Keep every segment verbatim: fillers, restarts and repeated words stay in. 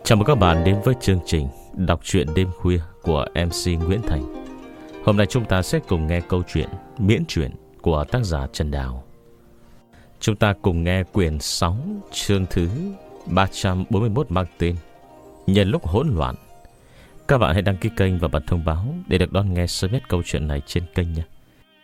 Chào mừng các bạn đến với chương trình đọc truyện đêm khuya của em xê Nguyễn Thành. Hôm nay chúng ta sẽ cùng nghe câu chuyện miễn truyện của tác giả Trần Đào. Chúng ta cùng nghe quyển sáu, chương thứ ba trăm bốn mươi mốt mang tên Nhân lúc hỗn loạn. Các bạn hãy đăng ký kênh và bật thông báo để được đón nghe sớm nhất câu chuyện này trên kênh nhé.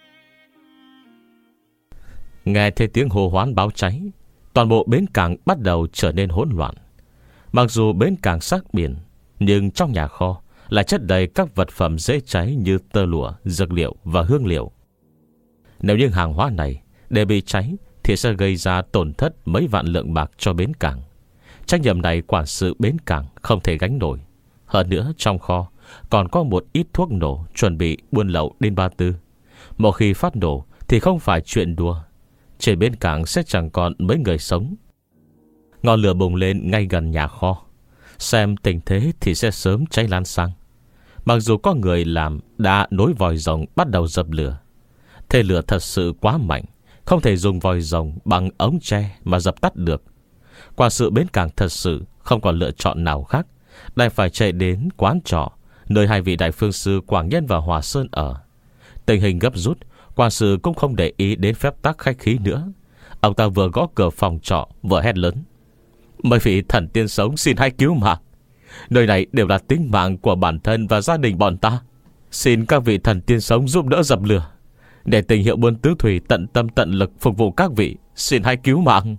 Nghe thấy tiếng hô hoán báo cháy, toàn bộ bến cảng bắt đầu trở nên hỗn loạn. Mặc dù bến cảng sát biển, nhưng trong nhà kho lại chất đầy các vật phẩm dễ cháy như tơ lụa, dược liệu và hương liệu. Nếu những hàng hóa này đều bị cháy thì sẽ gây ra tổn thất mấy vạn lượng bạc cho bến cảng. Trách nhiệm này quản sự bến cảng không thể gánh nổi. Hơn nữa trong kho còn có một ít thuốc nổ chuẩn bị buôn lậu đến Ba Tư. Một khi phát nổ thì không phải chuyện đùa. Trên bến cảng sẽ chẳng còn mấy người sống. Ngọn lửa bùng lên ngay gần nhà kho. Xem tình thế thì sẽ sớm cháy lan sang. Mặc dù có người làm đã nối vòi rồng bắt đầu dập lửa, thế lửa thật sự quá mạnh, không thể dùng vòi rồng bằng ống tre mà dập tắt được. Quản sự bến cảng thật sự không còn lựa chọn nào khác, đành phải chạy đến quán trọ nơi hai vị đại phương sư Quảng Nhân và Hòa Sơn ở. Tình hình gấp rút, quản sự cũng không để ý đến phép tắc khách khí nữa. Ông ta vừa gõ cửa phòng trọ vừa hét lớn: "Mấy vị thần tiên sống xin hãy cứu mạng. Nơi này đều là tính mạng của bản thân và gia đình bọn ta. Xin các vị thần tiên sống giúp đỡ dập lửa. Để tình hiệu buôn tứ thủy tận tâm tận lực phục vụ các vị. Xin hãy cứu mạng."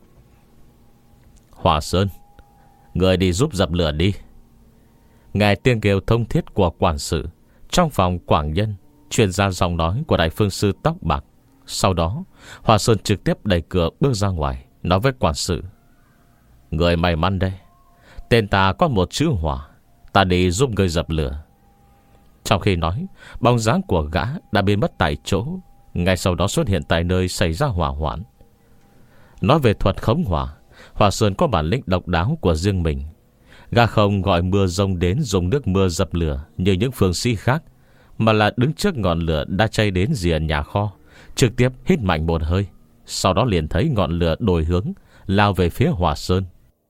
Hòa Sơn, người đi giúp dập lửa đi. Nghe tiếng kêu thông thiết của quản sự, trong phòng Quảng Nhân truyền ra giọng nói của đại phương sư tóc bạc. Sau đó Hòa Sơn trực tiếp đẩy cửa bước ra ngoài, nói với quản sự: "Người may mắn đây, tên ta có một chữ hỏa, ta đi giúp người dập lửa." Trong khi nói, bóng dáng của gã đã biến mất tại chỗ, ngay sau đó xuất hiện tại nơi xảy ra hỏa hoạn. Nói về thuật khống hỏa, Hòa Sơn có bản lĩnh độc đáo của riêng mình. Gã không gọi mưa rông đến dùng nước mưa dập lửa như những phương sĩ khác, mà là đứng trước ngọn lửa đã cháy đến rìa nhà kho, trực tiếp hít mạnh một hơi. Sau đó liền thấy ngọn lửa đổi hướng, lao về phía Hòa Sơn.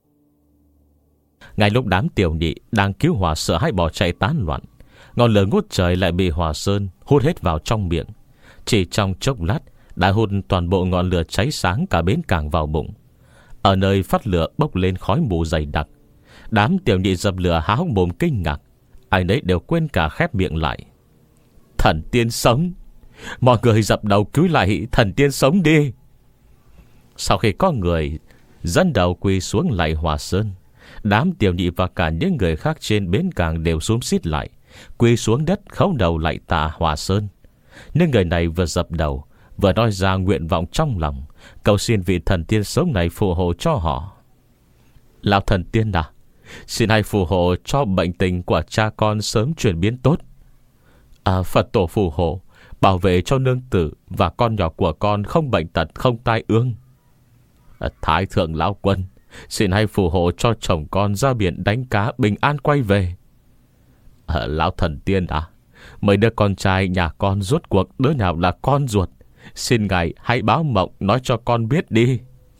Ngay lúc đám tiểu nhị đang cứu hỏa sợ hãi bỏ chạy tán loạn, ngọn lửa ngút trời lại bị Hòa Sơn hút hết vào trong miệng. Chỉ trong chốc lát đã hút toàn bộ ngọn lửa cháy sáng cả bến cảng vào bụng. Ở nơi phát lửa bốc lên khói mù dày đặc, đám tiểu nhị dập lửa há hốc mồm kinh ngạc. Ai nấy đều quên cả khép miệng lại. "Thần tiên sống! Mọi người dập đầu cứu lại thần tiên sống đi!" Sau khi có người dẫn đầu quỳ xuống lạy Hòa Sơn, đám tiểu nhị và cả những người khác trên bến cảng đều xúm xít lại, quỳ xuống đất khấu đầu lạy tạ Hòa Sơn. Những người này vừa dập đầu vừa nói ra nguyện vọng trong lòng, cầu xin vị thần tiên sống này phù hộ cho họ. "Lão thần tiên à, xin hãy phù hộ cho bệnh tình của cha con sớm chuyển biến tốt. À, Phật tổ phù hộ, bảo vệ cho nương tử và con nhỏ của con không bệnh tật, không tai ương. À, Thái thượng lão quân, xin hãy phù hộ cho chồng con ra biển đánh cá bình an quay về. À, lão thần tiên à, mấy đứa con trai nhà con rốt cuộc đứa nào là con ruột, xin ngài hãy báo mộng nói cho con biết đi."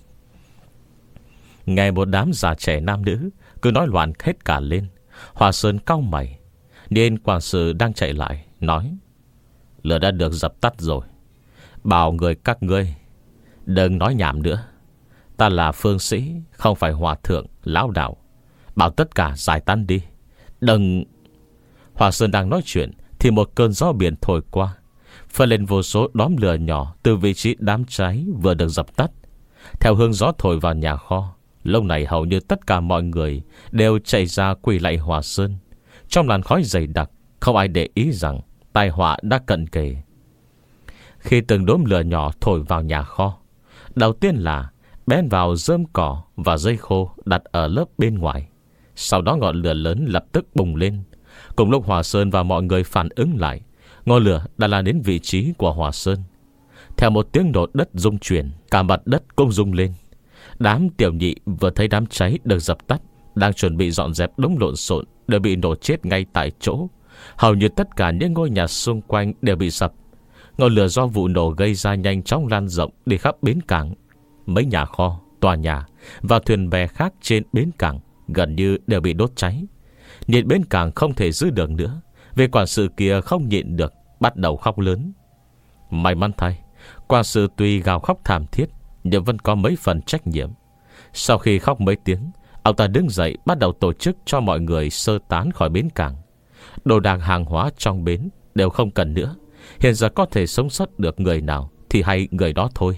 Nghe một đám già trẻ nam nữ cứ nói loạn hết cả lên, Hòa Sơn cau mày. Nên quản sự đang chạy lại nói: "Lửa đã được dập tắt rồi. Bảo người các ngươi đừng nói nhảm nữa. Ta là phương sĩ, không phải hòa thượng, lão đạo. Bảo tất cả giải tán đi. Đừng..." Hòa Sơn đang nói chuyện thì một cơn gió biển thổi qua, phun lên vô số đốm lửa nhỏ từ vị trí đám cháy vừa được dập tắt. Theo hướng gió thổi vào nhà kho, lúc này hầu như tất cả mọi người đều chạy ra quỳ lạy Hòa Sơn. Trong làn khói dày đặc, không ai để ý rằng tai họa đã cận kề. Khi từng đốm lửa nhỏ thổi vào nhà kho, đầu tiên là bén vào rơm cỏ và dây khô đặt ở lớp bên ngoài. Sau đó ngọn lửa lớn lập tức bùng lên. Cùng lúc Hòa Sơn và mọi người phản ứng lại, ngọn lửa đã lan đến vị trí của Hòa Sơn. Theo một tiếng nổ đất rung chuyển, cả mặt đất cũng rung lên. Đám tiểu nhị vừa thấy đám cháy được dập tắt, đang chuẩn bị dọn dẹp đống lộn xộn, đều bị nổ chết ngay tại chỗ. Hầu như tất cả những ngôi nhà xung quanh đều bị sập. Ngọn lửa do vụ nổ gây ra nhanh chóng lan rộng đi khắp bến cảng. Mấy nhà kho, tòa nhà và thuyền bè khác trên bến cảng gần như đều bị đốt cháy. Nhiệt bến cảng không thể giữ được nữa. Vì quản sự kia không nhịn được, bắt đầu khóc lớn. May mắn thay, quản sự tuy gào khóc thảm thiết, nhưng vẫn có mấy phần trách nhiệm. Sau khi khóc mấy tiếng, ông ta đứng dậy bắt đầu tổ chức cho mọi người sơ tán khỏi bến cảng. Đồ đạc hàng hóa trong bến đều không cần nữa. Hiện giờ có thể sống sót được người nào thì hay người đó thôi.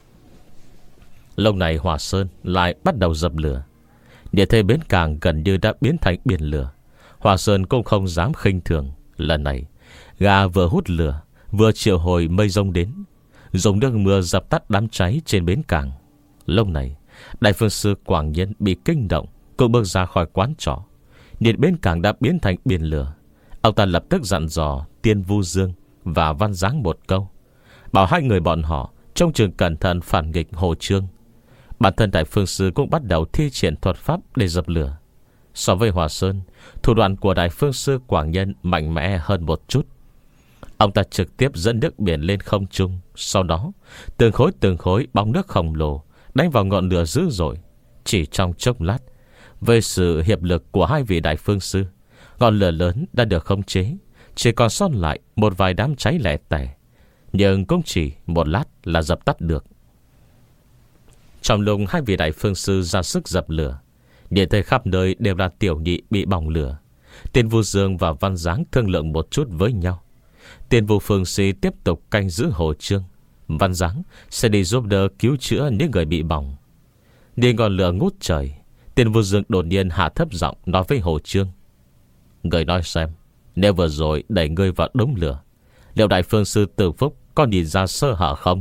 Lúc này Hòa Sơn lại bắt đầu dập lửa. Địa thế bến cảng gần như đã biến thành biển lửa. Hòa Sơn cũng không dám khinh thường. Lần này gà vừa hút lửa, vừa triệu hồi mây rông đến, dùng nước mưa dập tắt đám cháy trên bến cảng. Lúc này Đại Phương Sư Quảng Nhân bị kinh động, cũng bước ra khỏi quán trọ. Nhìn bến cảng đã biến thành biển lửa, ông ta lập tức dặn dò Tiên Vu Dương và Văn Giáng một câu, bảo hai người bọn họ trông chừng cẩn thận phản nghịch Hồ Trương. Bản thân Đại Phương Sư cũng bắt đầu thi triển thuật pháp để dập lửa. So với Hòa Sơn, thủ đoạn của Đại Phương Sư Quảng Nhân mạnh mẽ hơn một chút. Ông ta trực tiếp dẫn nước biển lên không trung. Sau đó từng khối từng khối bóng nước khổng lồ đánh vào ngọn lửa dữ dội. Chỉ trong chốc lát, với sự hiệp lực của hai vị Đại Phương Sư, ngọn lửa lớn đã được khống chế. Chỉ còn sót lại một vài đám cháy lẻ tẻ, nhưng cũng chỉ một lát là dập tắt được. Trong lúc hai vị Đại Phương Sư ra sức dập lửa, điện thấy khắp nơi đều là tiểu nhị bị bỏng lửa. Tiên Vu Dương và Văn Giáng thương lượng một chút với nhau. Tiên Vu Phương Si tiếp tục canh giữ Hồ Trương, Văn Giáng sẽ đi giúp đỡ cứu chữa những người bị bỏng. Nhìn ngọn lửa ngút trời, Tiên Vu Dương đột nhiên hạ thấp giọng nói với Hồ Trương: người nói xem, nếu vừa rồi đẩy ngươi vào đống lửa, liệu Đại Phương Sư Tử Phúc có nhìn ra sơ hở không?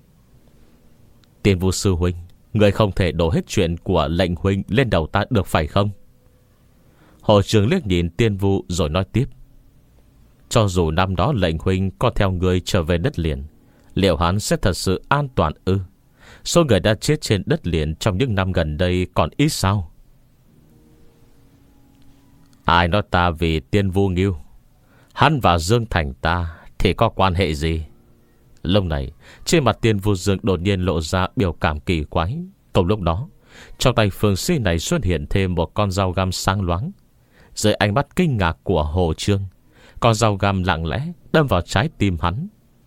Tiên Vu Sư huynh, người không thể đổ hết chuyện của lệnh huynh lên đầu ta được phải không? Hồ Trương liếc nhìn Tiên Vu rồi nói tiếp: cho dù năm đó lệnh huynh có theo người trở về đất liền, liệu hắn sẽ thật sự an toàn ư? Số người đã chết trên đất liền trong những năm gần đây còn ít sao? Ai nói ta vì Tiên Vu Nghiêu? Hắn và Dương Thành ta thì có quan hệ gì? Lúc này trên mặt Tiên Vu Dương đột nhiên lộ ra biểu cảm kỳ quái. Cùng lúc đó, trong tay Phương Si này xuất hiện thêm một con dao găm sáng loáng. Dưới ánh mắt kinh ngạc của Hồ Trương, con dao găm lặng lẽ đâm vào trái tim hắn.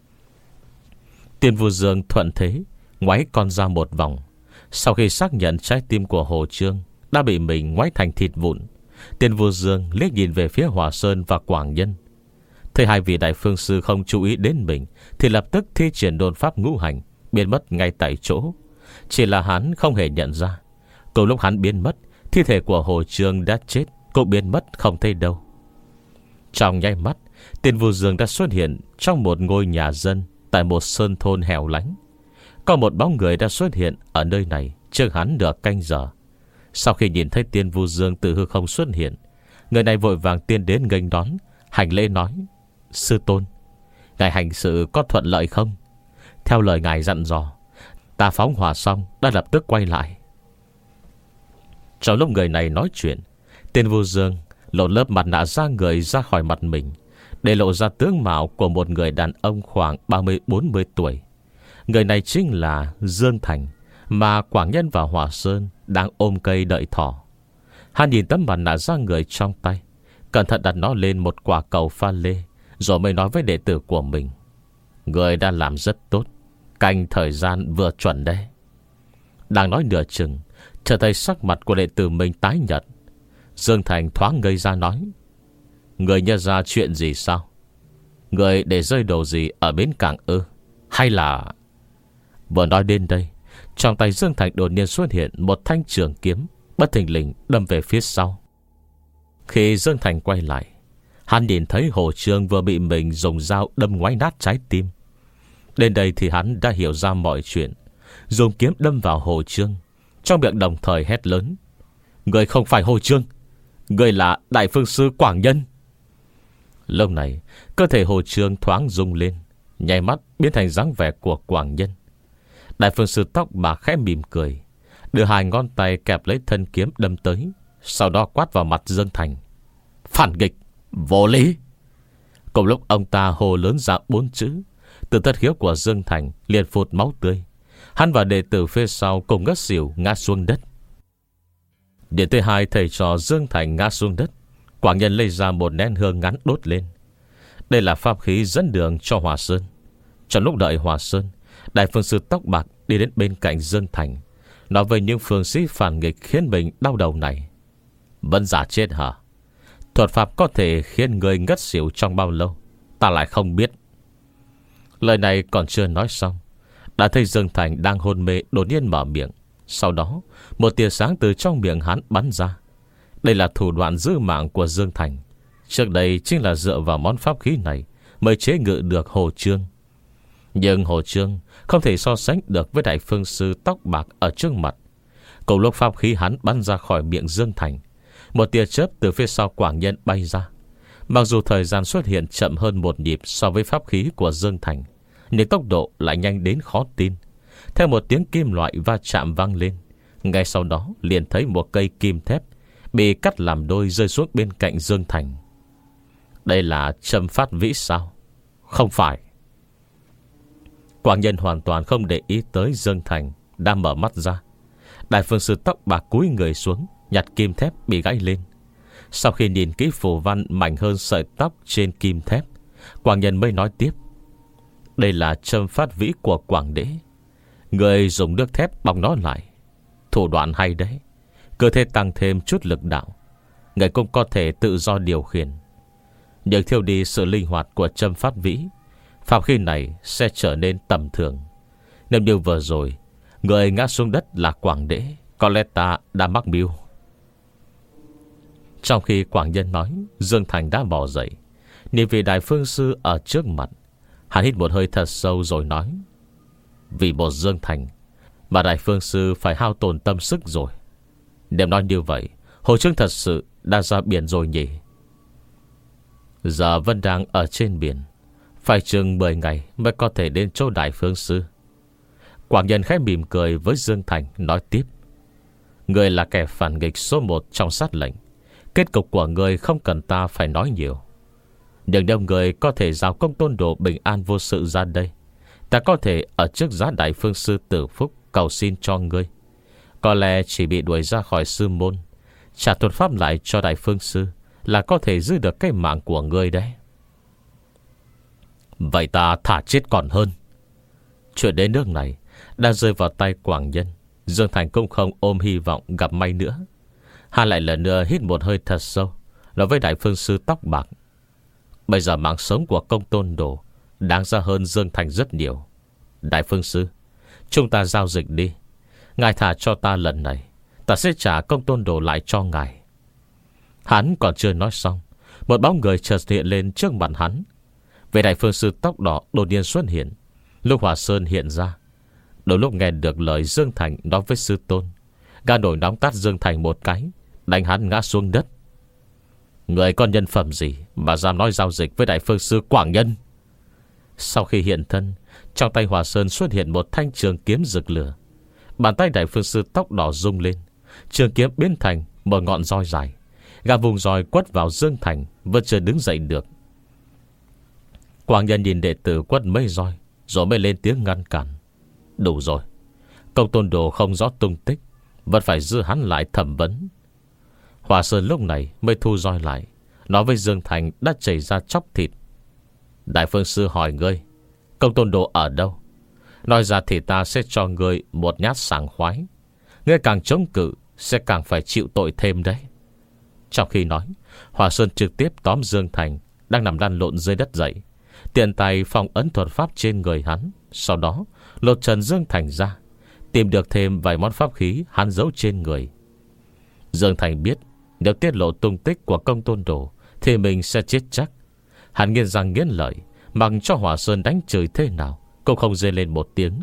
Tiên Vu Dương thuận thế ngoáy con dao một vòng. Sau khi xác nhận trái tim của Hồ Trương đã bị mình ngoáy thành thịt vụn, Tiên Vu Dương liếc nhìn về phía Hòa Sơn và Quảng Nhân. Thấy hai vị Đại Phương Sư không chú ý đến mình, thì lập tức thi triển độn pháp ngũ hành, biến mất ngay tại chỗ. Chỉ là hắn không hề nhận ra, cùng lúc hắn biến mất, thi thể của Hồ Trương đã chết cũng biến mất không thấy đâu. Trong nháy mắt, Tiên Vu Dương đã xuất hiện trong một ngôi nhà dân tại một sơn thôn hẻo lánh. Có một bóng người đã xuất hiện ở nơi này trước hắn nửa canh giờ. Sau khi nhìn thấy Tiên Vu Dương từ hư không xuất hiện, người này vội vàng tiến đến nghênh đón, hành lễ nói: sư tôn, ngài hành sự có thuận lợi không? Theo lời ngài dặn dò, ta phóng hỏa xong đã lập tức quay lại. Trong lúc người này nói chuyện, Tiên Vu Dương lộ lớp mặt nạ da người ra khỏi mặt mình, để lộ ra tướng mạo của một người đàn ông khoảng ba mươi bốn mươi tuổi. Người này chính là Dương Thành, mà Quảng Nhân và Hòa Sơn đang ôm cây đợi thỏ. Hắn nhìn tấm mặt nạ da người trong tay, cẩn thận đặt nó lên một quả cầu pha lê, rồi mới nói với đệ tử của mình: người đã làm rất tốt, canh thời gian vừa chuẩn đấy. Đang nói nửa chừng, chợt thấy sắc mặt của đệ tử mình tái nhợt. Dương Thành thoáng ngây ra nói: người nhận ra chuyện gì sao? Người để rơi đồ gì ở bến cảng ư? Hay là... Vừa nói đến đây, trong tay Dương Thành đột nhiên xuất hiện một thanh trường kiếm, bất thình lình đâm về phía sau. Khi Dương Thành quay lại, hắn nhìn thấy Hồ Trương vừa bị mình dùng dao đâm ngoáy nát trái tim. Đến đây thì hắn đã hiểu ra mọi chuyện, dùng kiếm đâm vào Hồ Trương, trong miệng đồng thời hét lớn: người không phải Hồ Trương, người là Đại Phương Sư Quảng Nhân. Lúc này cơ thể Hồ Trương thoáng rung lên, nháy mắt biến thành dáng vẻ của Quảng Nhân. Đại Phương Sư tóc bạc khẽ mỉm cười, đưa hai ngón tay kẹp lấy thân kiếm đâm tới, sau đó quát vào mặt Dương Thành: phản nghịch, vô lý. Cùng lúc ông ta hô lớn ra bốn chữ, từ thất khiếu của Dương Thành liền phụt máu tươi. Hắn và đệ tử phía sau cùng ngất xỉu ngã xuống đất. Điện thứ hai thầy trò Dương Thành ngã xuống đất. Quảng Nhân lấy ra một nén hương ngắn đốt lên. Đây là pháp khí dẫn đường cho Hòa Sơn. Trong lúc đợi Hòa Sơn, Đại Phương Sư tóc bạc đi đến bên cạnh Dương Thành, nói với những phương sĩ phản nghịch khiến mình đau đầu này: Vẫn giả chết hả? Thuật pháp có thể khiến người ngất xỉu trong bao lâu ta lại không biết. Lời này còn chưa nói xong, đã thấy Dương Thành đang hôn mê đột nhiên mở miệng. Sau đó một tia sáng từ trong miệng hắn bắn ra. Đây là thủ đoạn giữ mạng của Dương Thành. Trước đây chính là dựa vào món pháp khí này mới chế ngự được Hồ Trương. Nhưng Hồ Trương không thể so sánh được với Đại Phương Sư tóc bạc ở trước mặt. Cùng lúc pháp khí hắn bắn ra khỏi miệng Dương Thành, một tia chớp từ phía sau Quảng Nhân bay ra. Mặc dù thời gian xuất hiện chậm hơn một nhịp so với pháp khí của Dương Thành, nhưng tốc độ lại nhanh đến khó tin. Theo một tiếng kim loại va chạm vang lên, ngay sau đó liền thấy một cây kim thép bị cắt làm đôi rơi xuống bên cạnh Dương Thành. Đây là châm phát vĩ sao? Không phải. Quảng Nhân hoàn toàn không để ý tới Dương Thành đang mở mắt ra. Đại Phương Sư tóc bạc cúi người xuống, nhặt kim thép bị gãy lên. Sau khi nhìn kỹ phù văn mảnh hơn sợi tóc trên kim thép, Quảng Nhân mới nói tiếp: Đây là châm phát vĩ của Quảng Đế. Người dùng nước thép bọc nó lại. Thủ đoạn hay đấy. Cơ thể tăng thêm chút lực đạo, người cũng có thể tự do điều khiển. Nhưng thiêu đi sự linh hoạt của châm phát vĩ, pháp khí này sẽ trở nên tầm thường. Nếu như vừa rồi người ngã xuống đất là Quảng Đế, có lẽ ta đã mắc mưu. Trong khi Quảng Nhân nói, Dương Thành đã bò dậy, nhìn vị Đại Phương Sư ở trước mặt. Hắn hít một hơi thật sâu rồi nói: Vì một Dương Thành mà Đại Phương Sư phải hao tổn tâm sức rồi. Nếu nói như vậy, Hồ Trương thật sự đã ra biển rồi nhỉ? Giờ vẫn đang ở trên biển, phải chừng mười ngày mới có thể đến chỗ Đại Phương Sư. Quảng Nhân khẽ mỉm cười với Dương Thành, nói tiếp: Người là kẻ phản nghịch số một trong sát lệnh. Kết cục của người không cần ta phải nói nhiều. Nhưng nếu người có thể giao Công Tôn Đồ bình an vô sự ra đây, ta có thể ở trước giá Đại Phương Sư Tử Phúc cầu xin cho ngươi. Có lẽ chỉ bị đuổi ra khỏi sư môn, trả thuật pháp lại cho Đại Phương Sư là có thể giữ được cái mạng của ngươi đấy. Vậy ta thả chết còn hơn. Chuyện đến nước này đã rơi vào tay Quảng Nhân, Dương Thành cũng không ôm hy vọng gặp may nữa. Hắn lại lần nữa hít một hơi thật sâu, nói với Đại Phương Sư tóc bạc: Bây giờ mạng sống của Công Tôn Đồ đáng ra hơn Dương Thành rất nhiều. Đại Phương Sư, chúng ta giao dịch đi. Ngài thả cho ta lần này, ta sẽ trả Công Tôn Đồ lại cho ngài. Hắn còn chưa nói xong, một bóng người chợt hiện lên trước mặt hắn. Về Đại Phương Sư tóc đỏ đột nhiên xuất hiện. Lúc Hòa Sơn hiện ra, đôi lúc nghe được lời Dương Thành nói với sư tôn, gã nổi nóng tát Dương Thành một cái, đánh hắn ngã xuống đất. Người con nhân phẩm gì mà dám nói giao dịch với Đại Phương Sư Quảng Nhân? Sau khi hiện thân, trong tay Hòa Sơn xuất hiện một thanh trường kiếm rực lửa. Bàn tay Đại Phương Sư tóc đỏ rung lên, trường kiếm biến thành một ngọn roi dài. Gã vùng roi quất vào Dương Thành, vẫn chưa đứng dậy được. Quảng Nhân nhìn đệ tử quất mấy roi, rồi mới lên tiếng ngăn cản: Đủ rồi, Công Tôn Đồ không rõ tung tích, vẫn phải giữ hắn lại thẩm vấn. Hòa Sơn lúc này mới thu roi lại, nói với Dương Thành đã chảy ra chóc thịt: Đại Phương Sư hỏi ngươi, Công Tôn Đồ ở đâu? Nói ra thì ta sẽ cho ngươi một nhát sảng khoái. Ngươi càng chống cự sẽ càng phải chịu tội thêm đấy. Trong khi nói, Hòa Sơn trực tiếp tóm Dương Thành đang nằm lăn lộn dưới đất dậy, tiện tay phong ấn thuật pháp trên người hắn. Sau đó lột trần Dương Thành ra, tìm được thêm vài món pháp khí hắn giấu trên người. Dương Thành biết nếu tiết lộ tung tích của Công Tôn Đồ thì mình sẽ chết chắc. Hắn nghiến răng nghiến lợi, mặc cho Hòa Sơn đánh chửi thế nào cũng không rên lên một tiếng.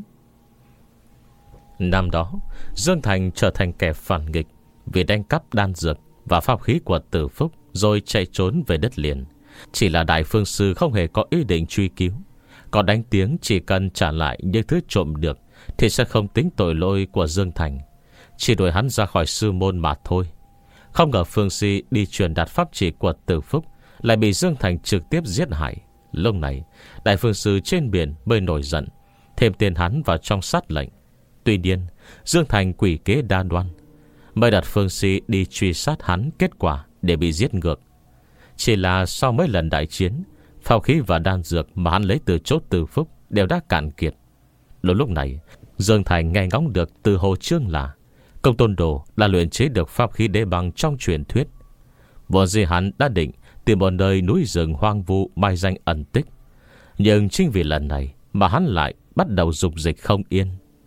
Năm đó Dương Thành trở thành kẻ phản nghịch vì đánh cắp đan dược và pháp khí của Tử Phúc, rồi chạy trốn về đất liền. Chỉ là Đại Phương Sư không hề có ý định truy cứu. Còn đánh tiếng chỉ cần trả lại những thứ trộm được thì sẽ không tính tội lỗi của Dương Thành, chỉ đuổi hắn ra khỏi sư môn mà thôi. Không ngờ Phương Si đi truyền đạt pháp chỉ của Tử Phúc lại bị Dương Thành trực tiếp giết hại. Lúc này Đại Phương Sư trên biển mới nổi giận, thêm tiền hắn vào trong sát lệnh. Tuy nhiên Dương Thành quỷ kế đa đoan, mới đặt phương sĩ đi truy sát hắn. Kết quả để bị giết ngược. Chỉ là sau mấy lần đại chiến, phao khí và đan dược mà hắn lấy từ chốt Từ Phúc đều đã cạn kiệt. Lúc lúc này Dương Thành nghe ngóng được từ Hồ Chương là Công Tôn Đồ đã luyện chế được pháp khí đế băng trong truyền thuyết. Vốn dĩ hắn đã định tìm một nơi núi rừng hoang vu mai danh ẩn tích, nhưng chính vì lần này mà hắn lại bắt đầu dục dịch không yên.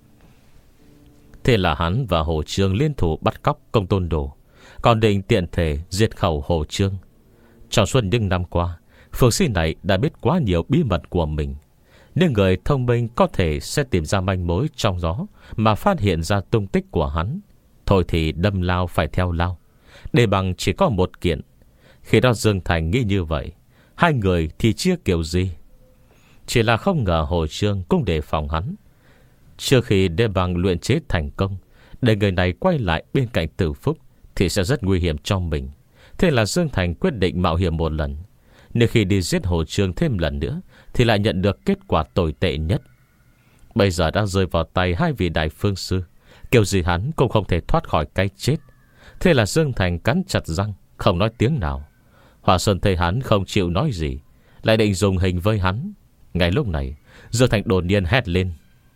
Thế là hắn và Hồ Chương liên thủ bắt cóc Công Tôn Đồ, còn định tiện thể diệt khẩu Hồ Chương. Trong suốt những năm qua, phương sĩ này đã biết quá nhiều bí mật của mình, nên người thông minh có thể sẽ tìm ra manh mối trong đó mà phát hiện ra tung tích của hắn. Thôi thì đâm lao phải theo lao, để bằng chỉ có một kiện. Khi đó Dương Thành nghĩ như vậy, hai người thì chia kiểu gì? Chỉ là không ngờ Hồ Chương cũng đề phòng hắn. Trước khi đê bằng luyện chế thành công, để người này quay lại bên cạnh Từ Phúc thì sẽ rất nguy hiểm cho mình. Thế là Dương Thành quyết định mạo hiểm một lần. Nếu khi đi giết Hồ Chương thêm lần nữa thì lại nhận được kết quả tồi tệ nhất. Bây giờ đã rơi vào tay hai vị đại phương sư, kiểu gì hắn cũng không thể thoát khỏi cái chết. Thế là Dương Thành cắn chặt răng, không nói tiếng nào. Hòa Sơn thấy hắn không chịu nói gì, lại định dùng hình với hắn. Ngay lúc này Dương Thành đột nhiên hét lên: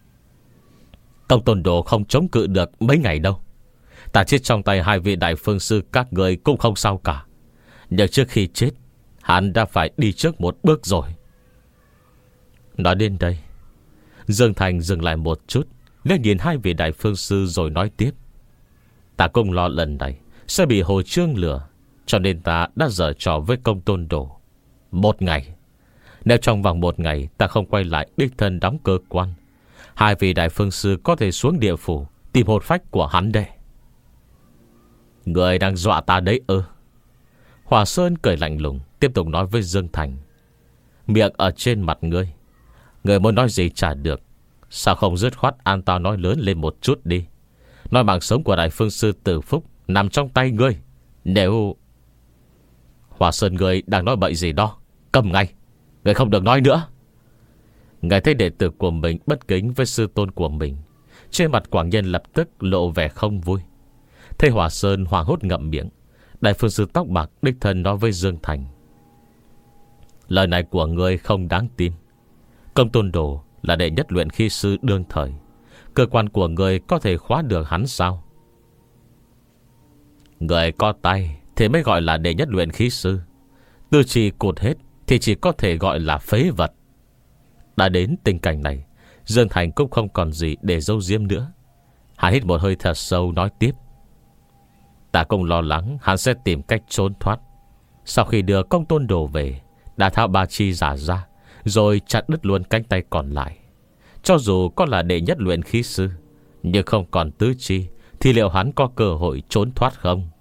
Công Tôn Đồ không chống cự được mấy ngày đâu. Ta chết trong tay hai vị đại phương sư các người cũng không sao cả, nhưng trước khi chết hắn đã phải đi trước một bước rồi. Nói đến đây, Dương Thành dừng lại một chút, lên nhìn hai vị đại phương sư rồi nói tiếp: Ta cũng lo lần này sẽ bị Hồ Chương lừa, cho nên ta đã giở trò với Công Tôn Đồ. Một ngày, nếu trong vòng một ngày ta không quay lại đích thân đóng cơ quan, hai vị đại phương sư có thể xuống địa phủ tìm hồn phách của hắn đây. Người đang dọa ta đấy ư? Hòa Sơn cười lạnh lùng, tiếp tục nói với Dương Thành: Miệng ở trên mặt ngươi, người muốn nói gì chả được. Sao không dứt khoát an tao nói lớn lên một chút đi. Nói mạng sống của đại phương sư Từ Phúc nằm trong tay ngươi. Nếu... Hòa Sơn, ngươi đang nói bậy gì đó? Cầm ngay, ngươi không được nói nữa. Ngài thấy đệ tử của mình bất kính với sư tôn của mình, trên mặt Quảng Nhân lập tức lộ vẻ không vui. Thấy Hòa Sơn hoảng hốt ngậm miệng, đại phương sư tóc bạc đích thân nói với Dương Thành: Lời này của ngươi không đáng tin. Công Tôn Đồ là đệ nhất luyện khí sư đương thời, cơ quan của ngươi có thể khóa được hắn sao? Người có tay thì mới gọi là đệ nhất luyện khí sư, tư trì cụt hết thì chỉ có thể gọi là phế vật. Đã đến tình cảnh này, Dương Thành cũng không còn gì để giấu giếm nữa. Hắn hít một hơi thật sâu nói tiếp: Ta cũng lo lắng hắn sẽ tìm cách trốn thoát. Sau khi đưa Công Tôn Đồ về, đã thao ba chi giả ra, rồi chặt đứt luôn cánh tay còn lại. Cho dù có là đệ nhất luyện khí sư, nhưng không còn tứ chi, thì liệu hắn có cơ hội trốn thoát không?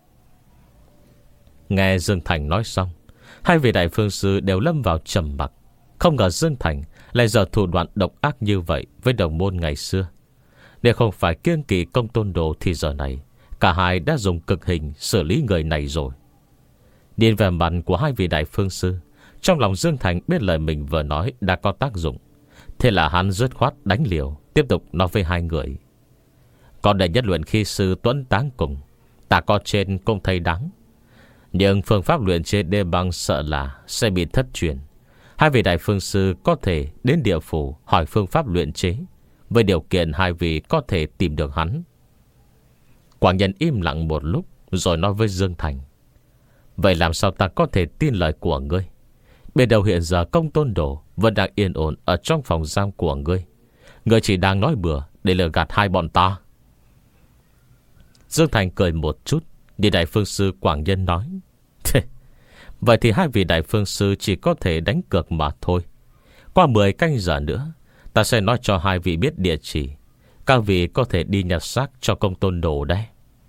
Nghe Dương Thành nói xong, hai vị đại phương sư đều lâm vào trầm mặc. Không ngờ Dương Thành lại giờ thủ đoạn độc ác như vậy với đồng môn ngày xưa. Nếu không phải kiêng kỵ Công Tôn Đồ thì giờ này cả hai đã dùng cực hình xử lý người này rồi. Nhìn về mặt của hai vị đại phương sư, trong lòng Dương Thành biết lời mình vừa nói đã có tác dụng. Thế là hắn dứt khoát đánh liều, tiếp tục nói với hai người: Còn đệ nhất luyện khí sư Tuấn Táng cùng, ta có trên cũng thấy đáng, nhưng phương pháp luyện chế đê băng sợ là sẽ bị thất truyền. Hai vị đại phương sư có thể đến địa phủ hỏi phương pháp luyện chế, với điều kiện hai vị có thể tìm được hắn. Quảng Nhân im lặng một lúc rồi nói với Dương Thành: Vậy làm sao ta có thể tin lời của ngươi? Bên đầu hiện giờ Công Tôn Đồ vẫn đang yên ổn ở trong phòng giam của ngươi. Ngươi chỉ đang nói bừa để lừa gạt hai bọn ta. Dương Thành cười một chút, đi đại phương sư Quảng Nhân nói: Vậy thì hai vị đại phương sư chỉ có thể đánh cược mà thôi. Qua mười canh giờ nữa, ta sẽ nói cho hai vị biết địa chỉ. Các vị có thể đi nhặt xác cho Công Tôn Đồ đấy.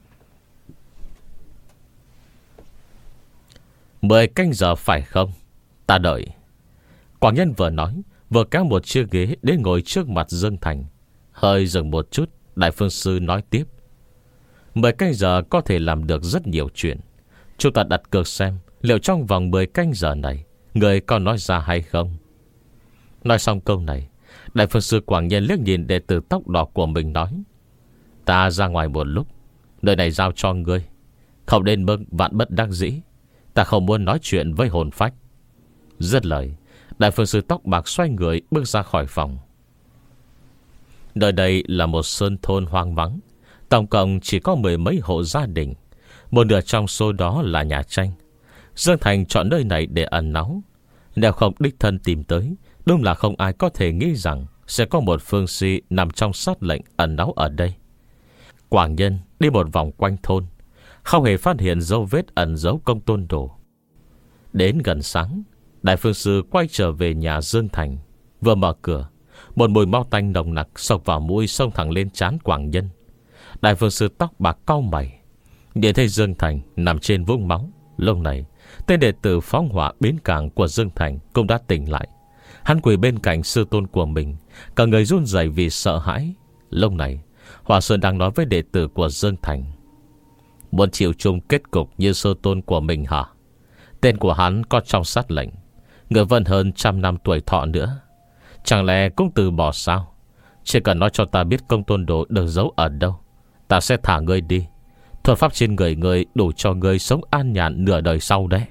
Mười canh giờ phải không? Ta đợi. Quảng Nhân vừa nói, vừa kéo một chiếc ghế đến ngồi trước mặt Dương Thành. Hơi dừng một chút, đại phương sư nói tiếp: Mười canh giờ có thể làm được rất nhiều chuyện. Chúng ta đặt cược xem liệu trong vòng mười canh giờ này người có nói ra hay không. Nói xong câu này, đại phương sư Quảng Nhân liếc nhìn đệ tử tóc đỏ của mình nói: Ta ra ngoài một lúc, Nơi này giao cho ngươi, không đến mức vạn bất đắc dĩ. Ta không muốn nói chuyện với hồn phách. Dứt lời, Đại Phương Sư tóc bạc xoay người bước ra khỏi phòng. Nơi đây là một sơn thôn hoang vắng, tổng cộng chỉ có mười mấy hộ gia đình. Một nửa trong số đó là nhà tranh. Dương Thành chọn nơi này để ẩn náu. Nếu không đích thân tìm tới, đúng là không ai có thể nghĩ rằng sẽ có một phương si nằm trong sát lệnh ẩn náu ở đây. Quảng Nhân đi một vòng quanh thôn, không hề phát hiện dấu vết ẩn giấu Công Tôn Đồ. Đến gần sáng, Đại Phương Sư quay trở về nhà Dương Thành. Vừa mở cửa, một mùi máu tanh nồng nặc xộc vào mũi, xông thẳng lên trán Quảng Nhân. Đại Phương Sư tóc bạc cau mày, nhìn thấy Dương Thành nằm trên vũng máu. Lúc này, tên đệ tử phóng hỏa bến cảng của Dương Thành cũng đã tỉnh lại. Hắn quỳ bên cạnh sư tôn của mình, cả người run rẩy vì sợ hãi. Lúc này, Hòa Sơn đang nói với đệ tử của Dương Thành: muốn chịu chung kết cục như sư tôn của mình hả? Tên của hắn có trong sát lệnh, người vẫn hơn trăm năm tuổi thọ nữa. Chẳng lẽ cũng từ bỏ sao? Chỉ cần nói cho ta biết Công Tôn Đồ được giấu ở đâu, ta sẽ thả ngươi đi. Thuật pháp trên người ngươi đủ cho ngươi sống an nhàn nửa đời sau đấy.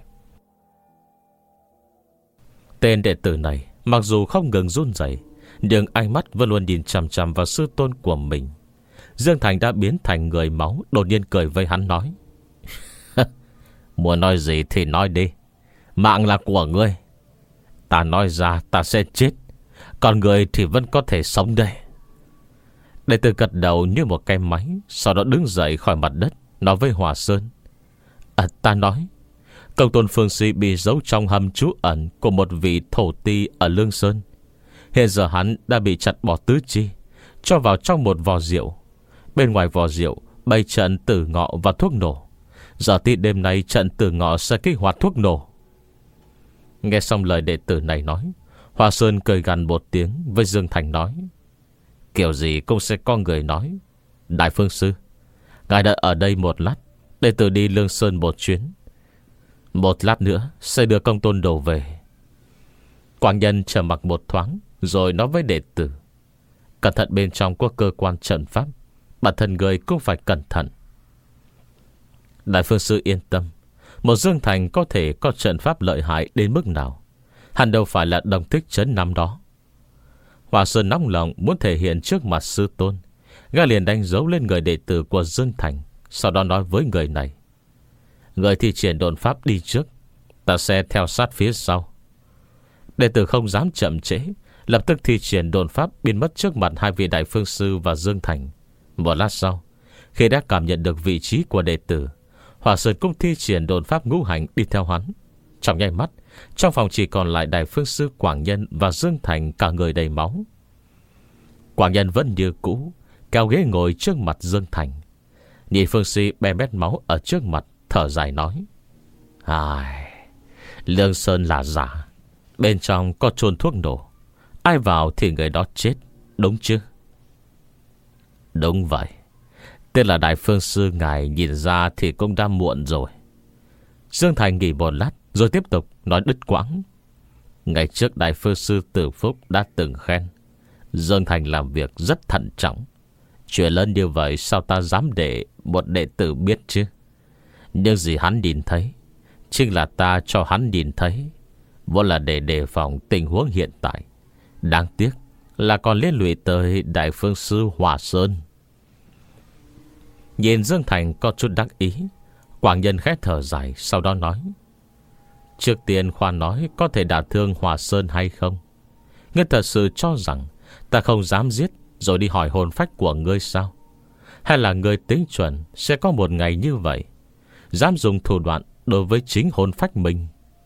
Tên đệ tử này mặc dù không ngừng run rẩy, nhưng ánh mắt vẫn luôn nhìn chằm chằm vào sư tôn của mình. Dương Thành đã biến thành người máu, đột nhiên cười với hắn nói: muốn nói gì thì nói đi, mạng là của ngươi. Ta nói ra ta sẽ chết, còn người thì vẫn có thể sống đây. Đệ tử gật đầu như một cái máy, sau đó đứng dậy khỏi mặt đất, nói với Hòa Sơn: à, ta nói Công Tôn Phương Si bị giấu trong hầm trú ẩn của một vị thổ ti ở Lương Sơn. Hiện giờ hắn đã bị chặt bỏ tứ chi, cho vào trong một vò rượu. Bên ngoài vò rượu bày trận tử ngọ và thuốc nổ. Giờ tí đêm nay trận tử ngọ sẽ kích hoạt thuốc nổ. Nghe xong lời đệ tử này nói, Hòa Sơn cười gằn một tiếng với Dương Thành nói: kiểu gì cũng sẽ có người nói: Đại Phương Sư, ngài đợi ở đây một lát, đệ tử đi Lương Sơn một chuyến. Một lát nữa sẽ đưa Công Tôn Đồ về. Quảng Nhân trầm mặc một thoáng, rồi nói với đệ tử: cẩn thận, bên trong có cơ quan trận pháp, bản thân người cũng phải cẩn thận. Đại Phương Sư yên tâm, một Dương Thành có thể có trận pháp lợi hại đến mức nào, hắn đâu phải là đồng thích trấn năm đó. Hòa Sơn nóng lòng muốn thể hiện trước mặt sư tôn, gã liền đánh dấu lên người đệ tử của Dương Thành, sau đó nói với người này: người thi triển độn pháp đi trước, ta sẽ theo sát phía sau. Đệ tử không dám chậm trễ, lập tức thi triển độn pháp biến mất trước mặt hai vị Đại Phương Sư và Dương Thành. Một lát sau, khi đã cảm nhận được vị trí của đệ tử, Hòa Sơn cũng thi triển độn pháp ngũ hành đi theo hắn. Trong nháy mắt, trong phòng chỉ còn lại Đại Phương Sư Quảng Nhân và Dương Thành, cả người đầy máu. Quảng Nhân vẫn như cũ, kéo ghế ngồi trước mặt Dương Thành, nhìn Phương Si be bét máu ở trước mặt, thở dài nói: ai, Lương Sơn là giả, bên trong có chôn thuốc nổ, ai vào thì người đó chết, đúng chứ? Đúng vậy. Tên là Đại Phương Sư ngài nhìn ra thì cũng đã muộn rồi. Dương Thành nghỉ một lát rồi tiếp tục nói đứt quãng: ngày trước Đại Phương Sư Tử Phúc đã từng khen Dương Thành làm việc rất thận trọng. Chuyện lớn như vậy sao ta dám để một đệ tử biết chứ? Nhưng gì hắn nhìn thấy chính là ta cho hắn nhìn thấy, vốn là để đề phòng tình huống hiện tại. Đáng tiếc là còn liên lụy tới Đại Phương Sư Hòa Sơn. Nhìn Dương Thành có chút đắc ý, Quảng Nhân khẽ thở dài, sau đó nói: trước tiên khoan nói có thể đả thương Hòa Sơn hay không? Ngươi thật sự cho rằng ta không dám giết rồi đi hỏi hồn phách của ngươi sao? Hay là ngươi tính chuẩn sẽ có một ngày như vậy, dám dùng thủ đoạn đối với chính hồn phách mình?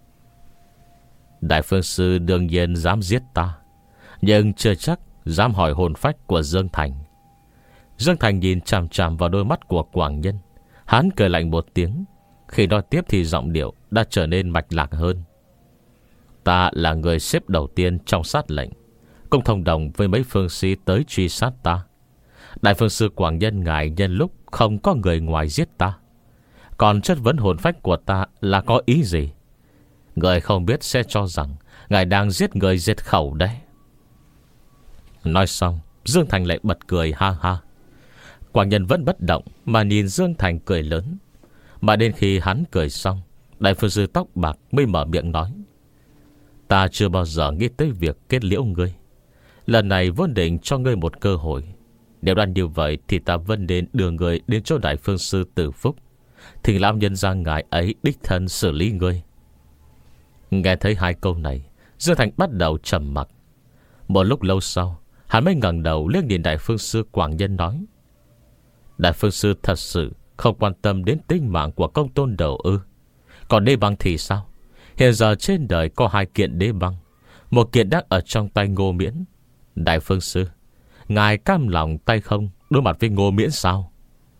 Đại Phương Sư đương nhiên dám giết ta, nhưng chưa chắc dám hỏi hồn phách của Dương Thành. Dương Thành nhìn chằm chằm vào đôi mắt của Quảng Nhân, hắn cười lạnh một tiếng. Khi nói tiếp thì giọng điệu đã trở nên mạch lạc hơn: ta là người xếp đầu tiên trong sát lệnh, cũng thông đồng với mấy phương sĩ tới truy sát ta. Đại Phương Sư Quảng Nhân ngài nhân lúc không có người ngoài giết ta, còn chất vấn hồn phách của ta là có ý gì? Người không biết sẽ cho rằng ngài đang giết người diệt khẩu đấy. Nói xong, Dương Thành lại bật cười ha ha. Quảng Nhân vẫn bất động mà nhìn Dương Thành cười lớn. Mà đến khi hắn cười xong, Đại Phương Sư tóc bạc mới mở miệng nói: Ta chưa bao giờ nghĩ tới việc kết liễu ngươi. Lần này vốn định cho ngươi một cơ hội. Nếu đã như vậy thì ta vẫn nên đưa ngươi đến chỗ Đại Phương Sư Tử Phúc, thỉnh lão nhân ra ngài ấy đích thân xử lý ngươi. Nghe thấy hai câu này, Dương Thành bắt đầu trầm mặc. Một lúc lâu sau, hắn mới ngẩng đầu liếc nhìn Đại Phương Sư Quảng Nhân nói: Đại Phương Sư thật sự không quan tâm đến tính mạng của Công Tôn Đầu ư? Còn đế băng thì sao? Hiện giờ trên đời có hai kiện đế băng, một kiện đang ở trong tay Ngô Miễn. Đại Phương Sư, ngài cam lòng tay không đối mặt với Ngô Miễn sao?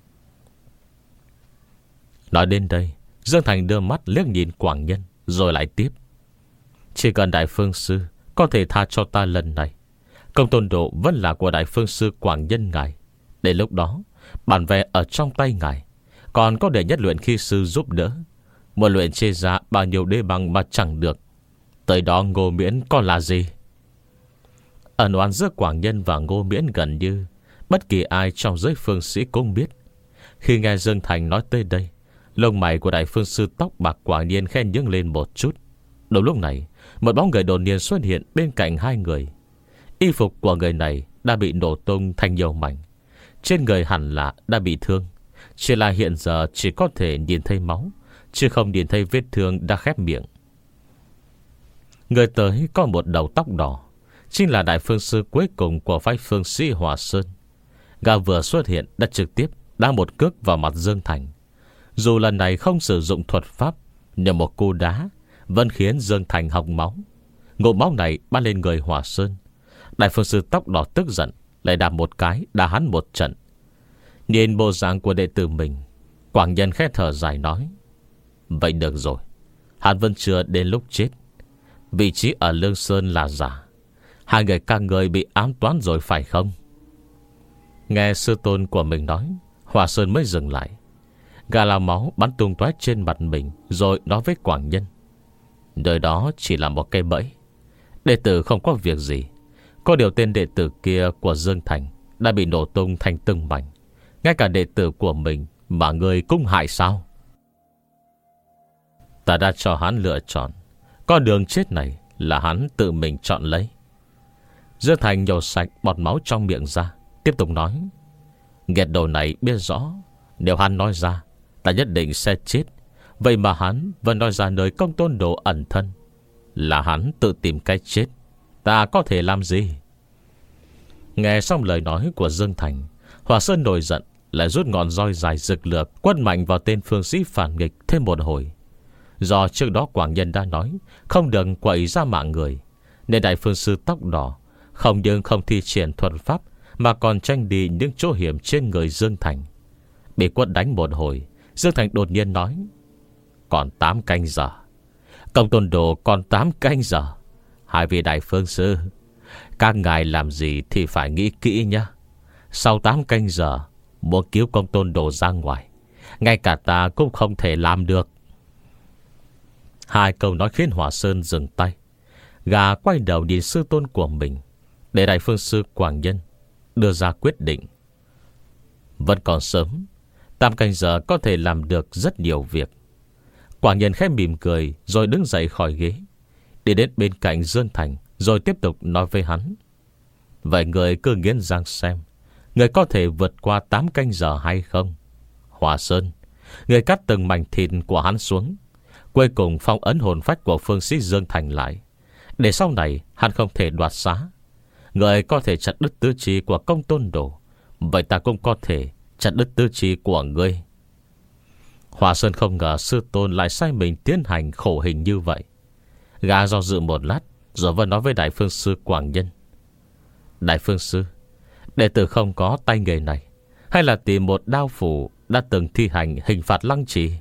Nói đến đây, Dương Thành đưa mắt liếc nhìn Quảng Nhân, rồi lại tiếp: Chỉ cần Đại Phương Sư có thể tha cho ta lần này, Công Tôn Độ vẫn là của Đại Phương Sư Quảng Nhân ngài. Đến lúc đó, bản vẽ ở trong tay ngài, còn có để nhất luyện khí sư giúp đỡ. Một luyện chê ra bao nhiêu đế băng mà chẳng được. Tới đó Ngô Miễn còn là gì? Ẩn oán giữa Quảng Nhân và Ngô Miễn gần như bất kỳ ai trong giới phương sĩ cũng biết. Khi nghe Dương Thành nói tới đây, lông mày của Đại Phương Sư tóc bạc Quảng Nhiên khen nhướng lên một chút. Đúng lúc này, một bóng người đột nhiên xuất hiện bên cạnh hai người. Y phục của người này đã bị nổ tung thành nhiều mảnh. Trên người hẳn là đã bị thương, chỉ là hiện giờ chỉ có thể nhìn thấy máu, chứ không nhìn thấy vết thương đã khép miệng. Người tới có một đầu tóc đỏ, chính là Đại Phương Sư cuối cùng của phái phương sĩ Hòa Sơn. Gã vừa xuất hiện đã trực tiếp đá một cước vào mặt Dương Thành. Dù lần này không sử dụng thuật pháp, nhưng một cú đá vẫn khiến Dương Thành hộc máu. Ngụm máu này bắn lên người Hòa Sơn. Đại Phương Sư tóc đỏ tức giận, lại đạp một cái đá hắn một trận. Nhìn bộ dạng của đệ tử mình, Quảng Nhân khẽ thở dài nói: Vậy được rồi, hắn vẫn chưa đến lúc chết. Vị trí ở Lương Sơn là giả. Hai người các người bị ám toán rồi phải không? Nghe sư tôn của mình nói, Hòa Sơn mới dừng lại. Gà lao máu bắn tung tóe trên mặt mình, rồi nói với Quảng Nhân: Nơi đó chỉ là một cây bẫy. Đệ tử không có việc gì. Có điều tên đệ tử kia của Dương Thành đã bị nổ tung thành từng mảnh. Ngay cả đệ tử của mình mà người cũng hại sao? Ta đã cho hắn lựa chọn. Con đường chết này là hắn tự mình chọn lấy. Dương Thành nhổ sạch bọt máu trong miệng ra, tiếp tục nói: Nghẹt đầu này biết rõ, nếu hắn nói ra, ta nhất định sẽ chết. Vậy mà hắn vẫn nói ra nơi Công Tôn Đồ ẩn thân. Là hắn tự tìm cái chết. Ta có thể làm gì? Nghe xong lời nói của Dương Thành, Hòa Sơn nổi giận, lại rút ngọn roi dài rực lửa quất mạnh vào tên phương sĩ phản nghịch thêm một hồi. Do trước đó Quảng Nhân đã nói không được quậy ra mạng người, nên Đại Phương Sư tóc đỏ không những không thi triển thuật pháp, mà còn tranh đi những chỗ hiểm trên người Dương Thành. Bị quất đánh một hồi, Dương Thành đột nhiên nói: Còn tám canh giờ. Công Tôn Đồ còn tám canh giờ. Hai vị Đại Phương Sư, các ngài làm gì thì phải nghĩ kỹ nhé. Sau tám canh giờ muốn cứu Công Tôn Đồ ra ngoài, ngay cả ta cũng không thể làm được. Hai câu nói khiến Hòa Sơn dừng tay. Gà quay đầu nhìn sư tôn của mình, để Đại Phương Sư Quảng Nhân đưa ra quyết định. Vẫn còn sớm, tám canh giờ có thể làm được rất nhiều việc. Quảng Nhân khẽ mỉm cười, rồi đứng dậy khỏi ghế, đi đến bên cạnh Dương Thành, rồi tiếp tục nói với hắn: Vậy người cứ nghiến răng xem, người có thể vượt qua tám canh giờ hay không? Hòa Sơn, người cắt từng mảnh thịt của hắn xuống, cuối cùng phong ấn hồn phách của phương sĩ Dương Thành lại, để sau này hắn không thể đoạt xá. Người có thể chặt đứt tứ chi của Công Tôn Đồ, vậy ta cũng có thể chặt đứt tứ chi của ngươi. Hòa Sơn không ngờ sư tôn lại sai mình tiến hành khổ hình như vậy. Gã do dự một lát, rồi vẫn nói với Đại Phương Sư Quảng Nhân: Đại Phương Sư, đệ tử không có tay nghề này, hay là tìm một đao phủ đã từng thi hành hình phạt lăng trì?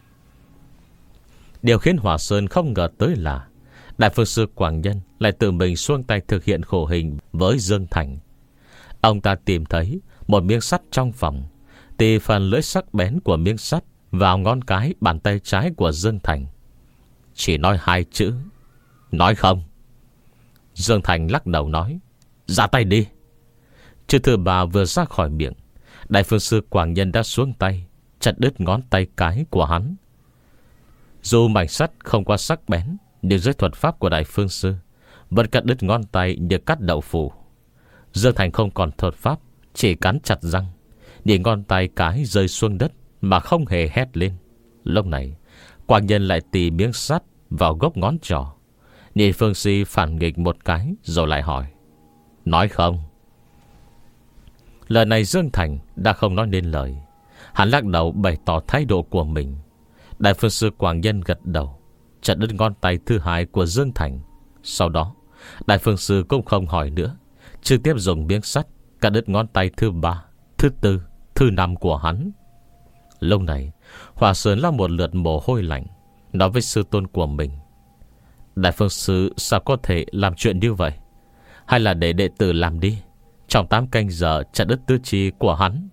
Điều khiến Hòa Sơn không ngờ tới là Đại Phương Sư Quảng Nhân lại tự mình xuông tay thực hiện khổ hình với Dương Thành. Ông ta tìm thấy một miếng sắt trong phòng, tì phần lưỡi sắc bén của miếng sắt vào ngón cái bàn tay trái của Dương Thành. Chỉ nói hai chữ: nói không. Dương Thành lắc đầu nói: Ra tay đi. Chữ thứ ba vừa ra khỏi miệng, Đại phương sư Quảng Nhân đã xuống tay, chặt đứt ngón tay cái của hắn. Dù mảnh sắt không qua sắc bén, nhưng dưới thuật pháp của đại phương sư vẫn cắt đứt ngón tay như cắt đậu phụ. Dương Thành không còn thuật pháp, chỉ cắn chặt răng, nhìn ngón tay cái rơi xuống đất mà không hề hét lên. Lúc này Quảng Nhân lại tì miếng sắt vào gốc ngón trỏ, nhìn Phương Si phản nghịch một cái rồi lại hỏi: nói không? Lần này Dương Thành đã không nói nên lời. Hắn lắc đầu bày tỏ thái độ của mình. Đại phương sư Quảng Nhân gật đầu, chặt đứt ngón tay thứ hai của Dương Thành. Sau đó đại phương sư cũng không hỏi nữa, trực tiếp dùng miếng sắt cắt đứt ngón tay thứ ba, thứ tư, thứ năm của hắn. Lúc này Hòa Sơn lau một lượt mồ hôi lạnh, nói với sư tôn của mình: đại phương sư sao có thể làm chuyện như vậy? Hay là để đệ tử làm đi, trong tám canh giờ chặt đứt tứ chi của hắn?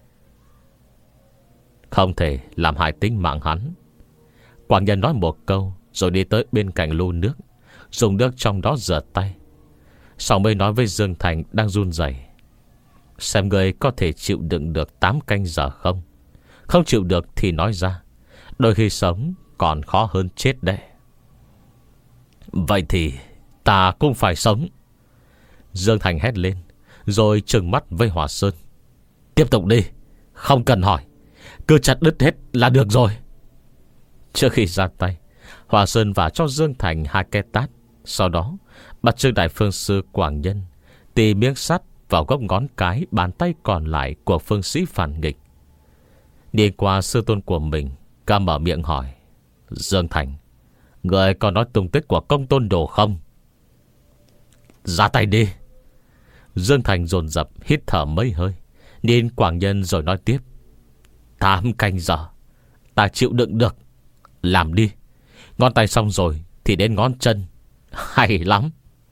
Không thể làm hại tính mạng hắn. Quảng Nhân nói một câu rồi đi tới bên cạnh lu nước, dùng nước trong đó rửa tay. Sau mới nói với Dương Thành đang run rẩy: xem người có thể chịu đựng được tám canh giờ không? Không chịu được thì nói ra, đôi khi sống còn khó hơn chết đấy. Vậy thì ta cũng phải sống. Dương Thành hét lên, rồi trừng mắt với Hòa Sơn: tiếp tục đi, không cần hỏi, cứ chặt đứt hết là được rồi. Trước khi ra tay, Hòa Sơn vả cho Dương Thành hai cái tát. Sau đó bắt chước đại phương sư Quảng Nhân tì miếng sắt vào gốc ngón cái bàn tay còn lại của phương sĩ phản nghịch. Đi qua sư tôn của mình, ca mở miệng hỏi: Dương Thành, người còn nói tung tích của công tôn đồ không? Ra tay đi. Dương Thành dồn dập hít thở mấy hơi, nhìn Quảng Nhân rồi nói tiếp: tám canh giờ ta chịu đựng được. Làm đi, ngón tay xong rồi thì đến ngón chân. Hay lắm.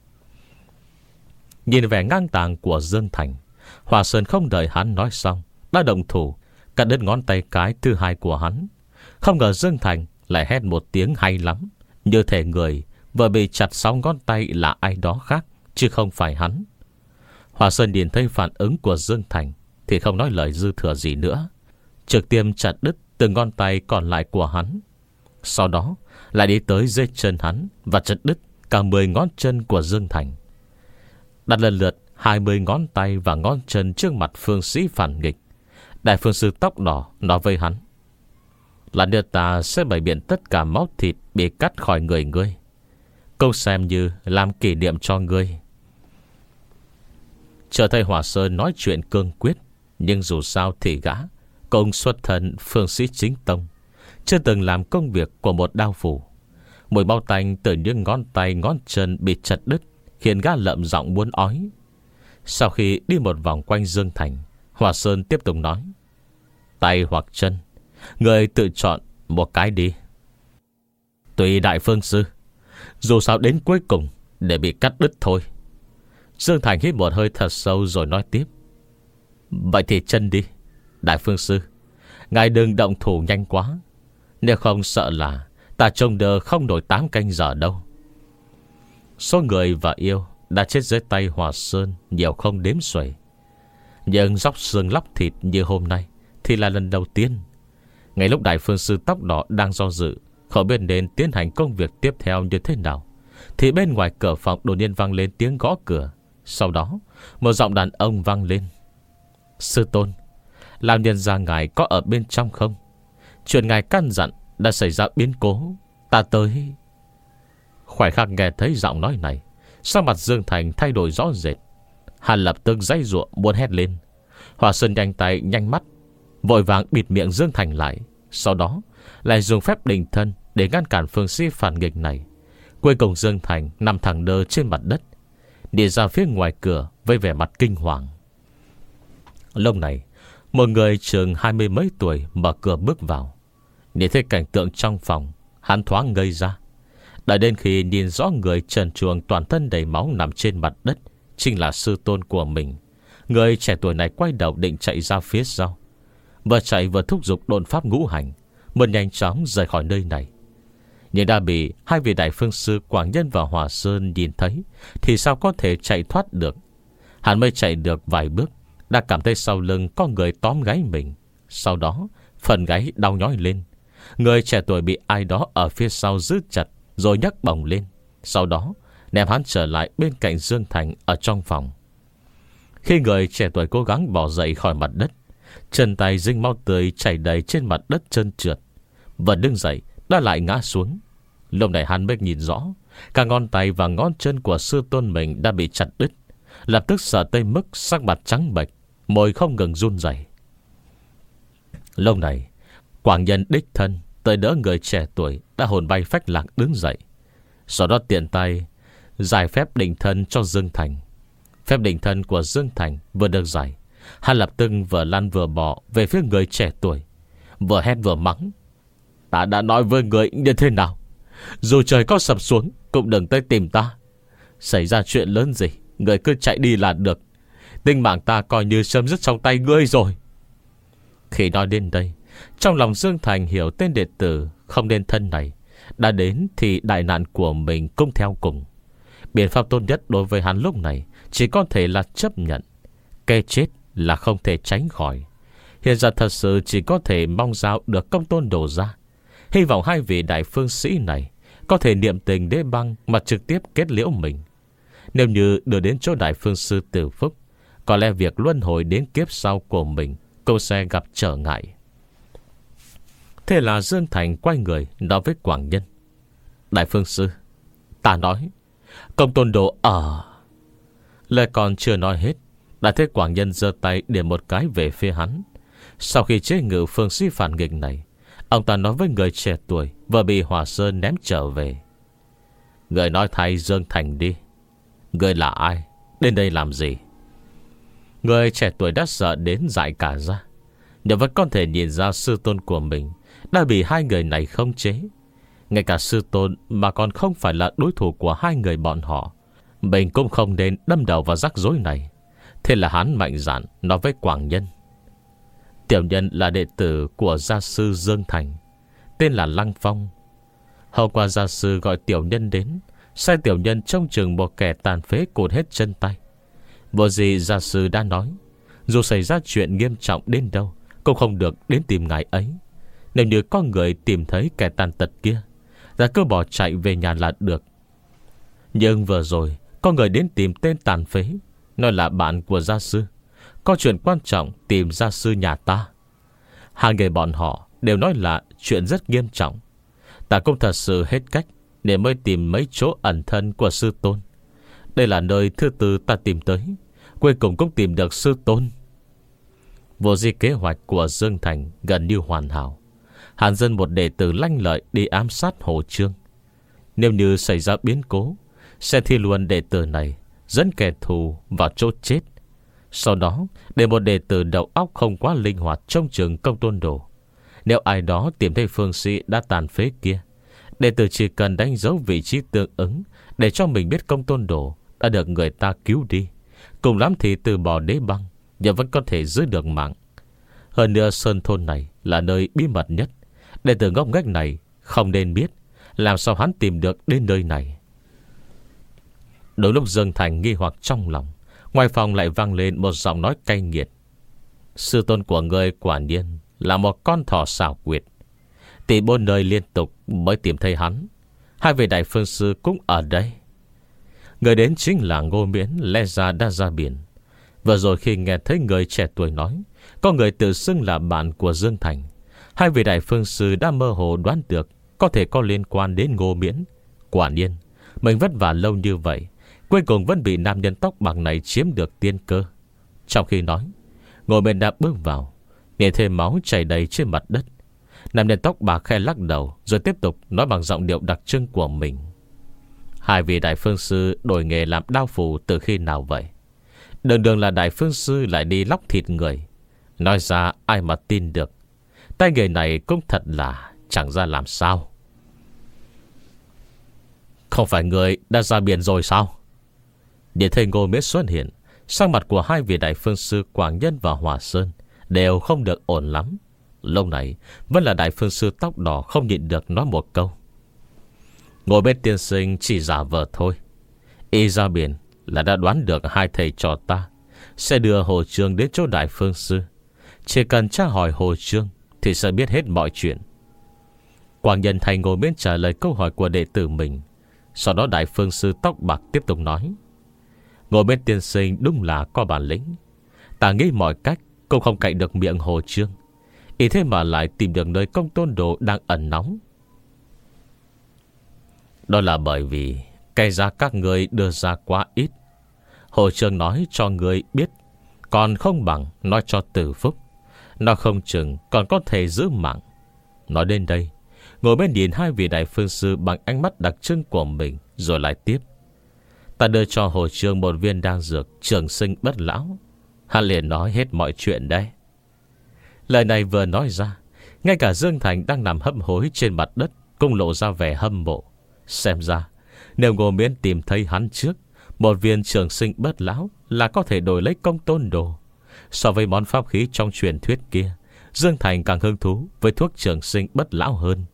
Nhìn vẻ ngang tàng của Dương Thành, Hòa Sơn không đợi hắn nói xong đã động thủ cắt đứt ngón tay cái thứ hai của hắn. Không ngờ Dương Thành lại hét một tiếng hay lắm, như thể người vừa bị chặt sáu ngón tay là ai đó khác, chứ không phải hắn. Hòa Sơn nhìn thấy phản ứng của Dương Thành thì không nói lời dư thừa gì nữa, trực tiếp chặt đứt từng ngón tay còn lại của hắn. Sau đó lại đi tới dưới chân hắn và chặt đứt cả mười ngón chân của Dương Thành, đặt lần lượt hai mươi ngón tay và ngón chân trước mặt phương sĩ phản nghịch. Đại phương sư tóc đỏ nói với hắn: là đưa ta sẽ bày biện tất cả máu thịt bị cắt khỏi người ngươi, câu xem như làm kỷ niệm cho ngươi. Chờ thấy Hòa Sơn nói chuyện cương quyết, nhưng dù sao thì gã công xuất thân phương sĩ chính tông, chưa từng làm công việc của một đao phủ. Mùi bao tanh từ những ngón tay ngón chân bị chặt đứt khiến gã lợm giọng muốn ói. Sau khi đi một vòng quanh Dương Thành, Hòa Sơn tiếp tục nói: tay hoặc chân, người tự chọn một cái đi. Tùy đại phương sư, dù sao đến cuối cùng để bị cắt đứt thôi. Dương Thành hít một hơi thật sâu rồi nói tiếp: vậy thì chân đi. Đại phương sư, ngài đừng động thủ nhanh quá, nếu không sợ là ta trông đờ không nổi tám canh giờ đâu. Số người và yêu đã chết dưới tay Hòa Sơn nhiều không đếm xuể, nhưng dốc xương lóc thịt như hôm nay thì là lần đầu tiên. Ngay lúc đại phương sư tóc đỏ đang do dự không biết nên tiến hành công việc tiếp theo như thế nào, thì bên ngoài cửa phòng đột nhiên vang lên tiếng gõ cửa. Sau đó một giọng đàn ông vang lên: sư tôn, làm nhân gia ngài có ở bên trong không? Chuyện ngài căn dặn đã xảy ra biến cố, ta tới. Khoảnh khắc nghe thấy giọng nói này, sắc mặt Dương Thành thay đổi rõ rệt. Hắn lập tức giãy giụa muốn hét lên. Hòa Sơn nhanh tay nhanh mắt, vội vàng bịt miệng Dương Thành lại. Sau đó lại dùng phép định thân để ngăn cản phương sĩ phản nghịch này. Cuối cùng Dương Thành nằm thẳng đơ trên mặt đất, đi ra phía ngoài cửa với vẻ mặt kinh hoàng. Lúc này một người chừng hai mươi mấy tuổi mở cửa bước vào. Nhìn thấy cảnh tượng trong phòng, hắn thoáng ngây ra. Đợi đến khi nhìn rõ người trần truồng toàn thân đầy máu nằm trên mặt đất chính là sư tôn của mình, người trẻ tuổi này quay đầu định chạy ra phía sau. Vừa chạy vừa thúc giục độn pháp ngũ hành, muốn nhanh chóng rời khỏi nơi này. Nhưng đã bị hai vị đại phương sư Quảng Nhân và Hòa Sơn nhìn thấy, thì sao có thể chạy thoát được. Hắn mới chạy được vài bước đã cảm thấy sau lưng có người tóm gáy mình. Sau đó phần gáy đau nhói lên. Người trẻ tuổi bị ai đó ở phía sau giữ chặt, rồi nhấc bổng lên. Sau đó ném hắn trở lại bên cạnh Dương Thành ở trong phòng. Khi người trẻ tuổi cố gắng bò dậy khỏi mặt đất, chân tay dính máu tươi chảy đầy trên mặt đất trơn trượt. Vừa đứng dậy đã lại ngã xuống. Lúc này hắn mới nhìn rõ, cả ngón tay và ngón chân của sư tôn mình đã bị chặt đứt. Lập tức sợ tới mức sắc mặt trắng bệch, môi không ngừng run rẩy. Lúc này Quảng Nhân đích thân tới đỡ người trẻ tuổi đã hồn bay phách lạc đứng dậy. Sau đó tiện tay giải phép định thân cho Dương Thành. Phép định thân của Dương Thành vừa được giải, hắn lập tức vừa lăn vừa bỏ về phía người trẻ tuổi, vừa hét vừa mắng: "Ta đã nói với người như thế nào, dù trời có sập xuống cũng đừng tới tìm ta. Xảy ra chuyện lớn gì, người cứ chạy đi là được. Tính mạng ta coi như chấm dứt trong tay ngươi rồi." Khi nói đến đây, trong lòng Dương Thành hiểu tên đệ tử không nên thân này đã đến thì đại nạn của mình cũng theo cùng. Biện pháp tốt nhất đối với hắn lúc này chỉ có thể là chấp nhận. Cái chết là không thể tránh khỏi. Hiện giờ thật sự chỉ có thể mong giao được Công Tôn Đồ ra. Hy vọng hai vị đại phương sĩ này có thể niệm tình đế băng mà trực tiếp kết liễu mình. Nếu như đưa đến chỗ đại phương sư Tử Phúc, có lẽ việc luân hồi đến kiếp sau của mình cũng sẽ gặp trở ngại. Thế là Dương Thành quay người nói với Quảng Nhân: "Đại phương sư, ta nói Công Tôn Đồ ở..." Lời còn chưa nói hết, đã thấy Quảng Nhân giơ tay điểm một cái về phía hắn. Sau khi chế ngự phương sĩ phản nghịch này, ông ta nói với người trẻ tuổi vừa bị Hỏa Sơn ném trở về: "Người nói thay Dương Thành đi. Người là ai? Đến đây làm gì?" Người trẻ tuổi đã sợ đến dại cả ra, nhưng vẫn có thể nhìn ra sư tôn của mình đã bị hai người này khống chế. Ngay cả sư tôn mà còn không phải là đối thủ của hai người bọn họ, mình cũng không nên đâm đầu vào rắc rối này. Thế là hắn mạnh dạn nói với Quảng Nhân: "Tiểu nhân là đệ tử của gia sư Dương Thành, tên là Lăng Phong. Hôm qua gia sư gọi tiểu nhân đến, sai tiểu nhân trông chừng một kẻ tàn phế cụt hết chân tay. Vô gì gia sư đã nói, dù xảy ra chuyện nghiêm trọng đến đâu cũng không được đến tìm ngài ấy. Nếu như có người tìm thấy kẻ tàn tật kia, đã cứ bỏ chạy về nhà là được. Nhưng vừa rồi có người đến tìm tên tàn phế, nói là bạn của gia sư, có chuyện quan trọng tìm gia sư nhà ta. Hai người bọn họ đều nói là chuyện rất nghiêm trọng. Ta cũng thật sự hết cách để mới tìm mấy chỗ ẩn thân của sư tôn. Đây là nơi thứ tư ta tìm tới, cuối cùng cũng tìm được sư tôn." Vô di kế hoạch của Dương Thành gần như hoàn hảo. Hàn dân một đệ tử lanh lợi đi ám sát Hồ Trương. Nếu như xảy ra biến cố, sẽ thi luôn đệ tử này dẫn kẻ thù vào chỗ chết. Sau đó để một đệ tử đầu óc không quá linh hoạt trông chừng Công Tôn Đồ. Nếu ai đó tìm thấy phương sĩ đã tàn phế kia, đệ tử chỉ cần đánh dấu vị trí tương ứng để cho mình biết Công Tôn Đồ đã được người ta cứu đi. Cùng lắm thì từ bỏ đế băng, nhưng vẫn có thể giữ được mạng. Hơn nữa sơn thôn này là nơi bí mật nhất, đệ tử ngốc nghếch này không nên biết. Làm sao hắn tìm được đến nơi này? Đôi lúc Dương Thành nghi hoặc trong lòng, ngoài phòng lại vang lên một giọng nói cay nghiệt: "Sư tôn của người quả nhiên là một con thỏ xảo quyệt. Tìm bốn nơi liên tục mới tìm thấy hắn. Hai vị đại phương sư cũng ở đây." Người đến chính là Ngô Miễn lẽ ra đã ra biển. Vừa rồi khi nghe thấy người trẻ tuổi nói có người tự xưng là bạn của Dương Thành, hai vị đại phương sư đã mơ hồ đoán được có thể có liên quan đến Ngô Miễn. Quả nhiên mình vất vả lâu như vậy, cuối cùng vẫn bị nam nhân tóc bạc này chiếm được tiên cơ. Trong khi nói, Ngô Miễn đã bước vào, nhìn thêm máu chảy đầy trên mặt đất. Nam nhân tóc bạc khẽ lắc đầu, rồi tiếp tục nói bằng giọng điệu đặc trưng của mình: "Hai vị đại phương sư đổi nghề làm đao phủ từ khi nào vậy? Đường đường là đại phương sư lại đi lóc thịt người. Nói ra ai mà tin được. Tay nghề này cũng thật là chẳng ra làm sao." "Không phải người đã ra biển rồi sao?" Để thấy Ngô Miễn xuất hiện, sắc mặt của hai vị đại phương sư Quảng Nhân và Hòa Sơn đều không được ổn lắm. Lúc này vẫn là đại phương sư tóc đỏ không nhịn được nói một câu: "Ngồi bên tiên sinh chỉ giả vờ thôi. Y ra biển là đã đoán được hai thầy trò ta sẽ đưa Hồ Trương đến chỗ Đại Phương Sư. Chỉ cần tra hỏi Hồ Trương thì sẽ biết hết mọi chuyện. Quảng Nhân thay Ngô Miễn trả lời câu hỏi của đệ tử mình. Sau đó Đại Phương Sư tóc bạc tiếp tục nói: Ngô Miễn tiên sinh đúng là có bản lĩnh. Ta nghĩ mọi cách cũng không cạnh được miệng Hồ Trương, ý thế mà lại tìm được nơi Công Tôn Đồ đang ẩn nóng. Đó là bởi vì cái giá các người đưa ra quá ít. Hồ Trương nói cho người biết còn không bằng nói cho Từ Phúc. Nó không chừng còn có thể giữ mạng. Nói đến đây, Ngồi bên nhìn hai vị Đại Phương Sư bằng ánh mắt đặc trưng của mình, rồi lại tiếp: Ta đưa cho Hồ Trương một viên đan dược trường sinh bất lão. Hắn liền nói hết mọi chuyện đấy. Lời này vừa nói ra, ngay cả Dương Thành đang nằm hấp hối trên mặt đất cũng lộ ra vẻ hâm mộ. Xem ra nếu Ngô Miễn tìm thấy hắn trước, một viên trường sinh bất lão là có thể đổi lấy Công Tôn Đồ. So với món pháp khí trong truyền thuyết kia, Dương Thành càng hứng thú với thuốc trường sinh bất lão hơn.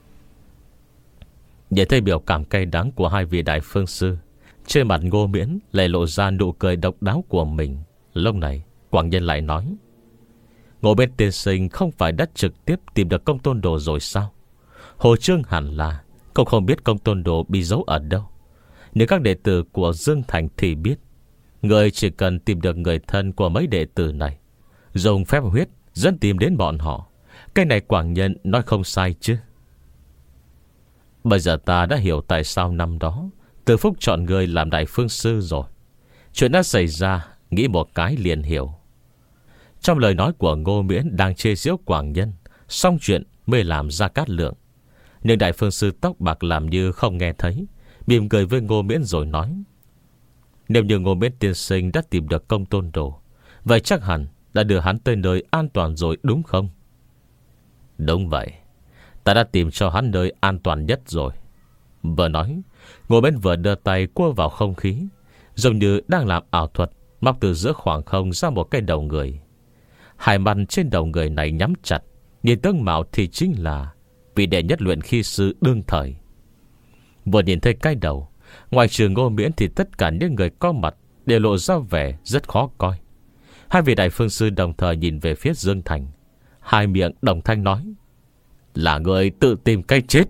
Nhìn thấy biểu cảm cay đắng của hai vị Đại Phương Sư, trên mặt Ngô Miễn lại lộ ra nụ cười độc đáo của mình. Lúc này Quảng Nhân lại nói: Ngô Miễn tiên sinh không phải đã trực tiếp tìm được Công Tôn Đồ rồi sao? Hồ Trương hẳn là cũng không biết Công Tôn Đồ bị giấu ở đâu. Nếu các đệ tử của Dương Thành thì biết. Người chỉ cần tìm được người thân của mấy đệ tử này, dùng phép huyết dẫn tìm đến bọn họ. Cái này Quảng Nhân nói không sai chứ. Bây giờ ta đã hiểu tại sao năm đó Từ Phúc chọn người làm Đại Phương Sư rồi. Chuyện đã xảy ra, nghĩ một cái liền hiểu. Trong lời nói của Ngô Miễn đang chê giễu Quảng Nhân, xong chuyện mới làm ra Cát Lượng. Nhưng Đại Phương Sư tóc bạc làm như không nghe thấy, mỉm cười với Ngô Miễn rồi nói: Nếu như Ngô Miễn tiên sinh đã tìm được Công Tôn Đồ, vậy chắc hẳn đã đưa hắn tới nơi an toàn rồi đúng không? Đúng vậy, ta đã tìm cho hắn nơi an toàn nhất rồi. Vừa nói, Ngô Miễn vừa đưa tay cua vào không khí, giống như đang làm ảo thuật, móc từ giữa khoảng không ra một cái đầu người. Hai mắt trên đầu người này nhắm chặt, nhìn tướng mạo thì chính là vị đệ nhất luyện khí sư đương thời. Vừa nhìn thấy cái đầu, ngoài trừ Ngô Miễn thì tất cả những người có mặt đều lộ ra vẻ rất khó coi. Hai vị Đại Phương Sư đồng thời nhìn về phía Dương Thành, hai miệng đồng thanh nói: Là người tự tìm cái chết.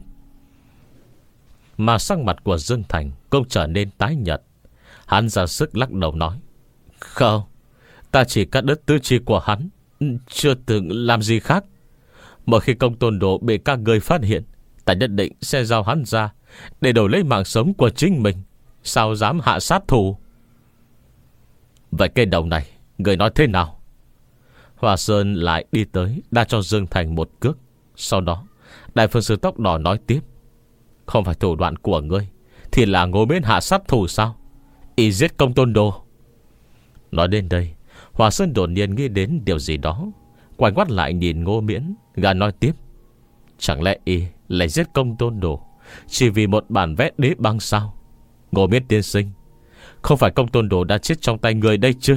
Mà sắc mặt của Dương Thành cũng trở nên tái nhợt. Hắn ra sức lắc đầu nói: Không, ta chỉ cắt đứt tứ chi của hắn, chưa từng làm gì khác. Mỗi khi Công Tôn Đồ bị các người phát hiện, ta nhất định sẽ giao hắn ra để đổi lấy mạng sống của chính mình. Sao dám hạ sát thủ? Vậy cái đầu này người nói thế nào? Hòa Sơn lại đi tới, đá cho Dương Thành một cước. Sau đó Đại Phương Sư tóc đỏ nói tiếp: Không phải thủ đoạn của ngươi thì là Ngô Miễn hạ sát thủ sao? Y giết Công Tôn Đồ. Nói đến đây, Hòa Sơn đột nhiên nghĩ đến điều gì đó, quay quát lại nhìn Ngô Miễn, gã nói tiếp: Chẳng lẽ y lại giết Công Tôn Đồ chỉ vì một bản vẽ đế băng sao? Ngô Miễn tiên sinh, không phải Công Tôn Đồ đã chết trong tay người đây chứ?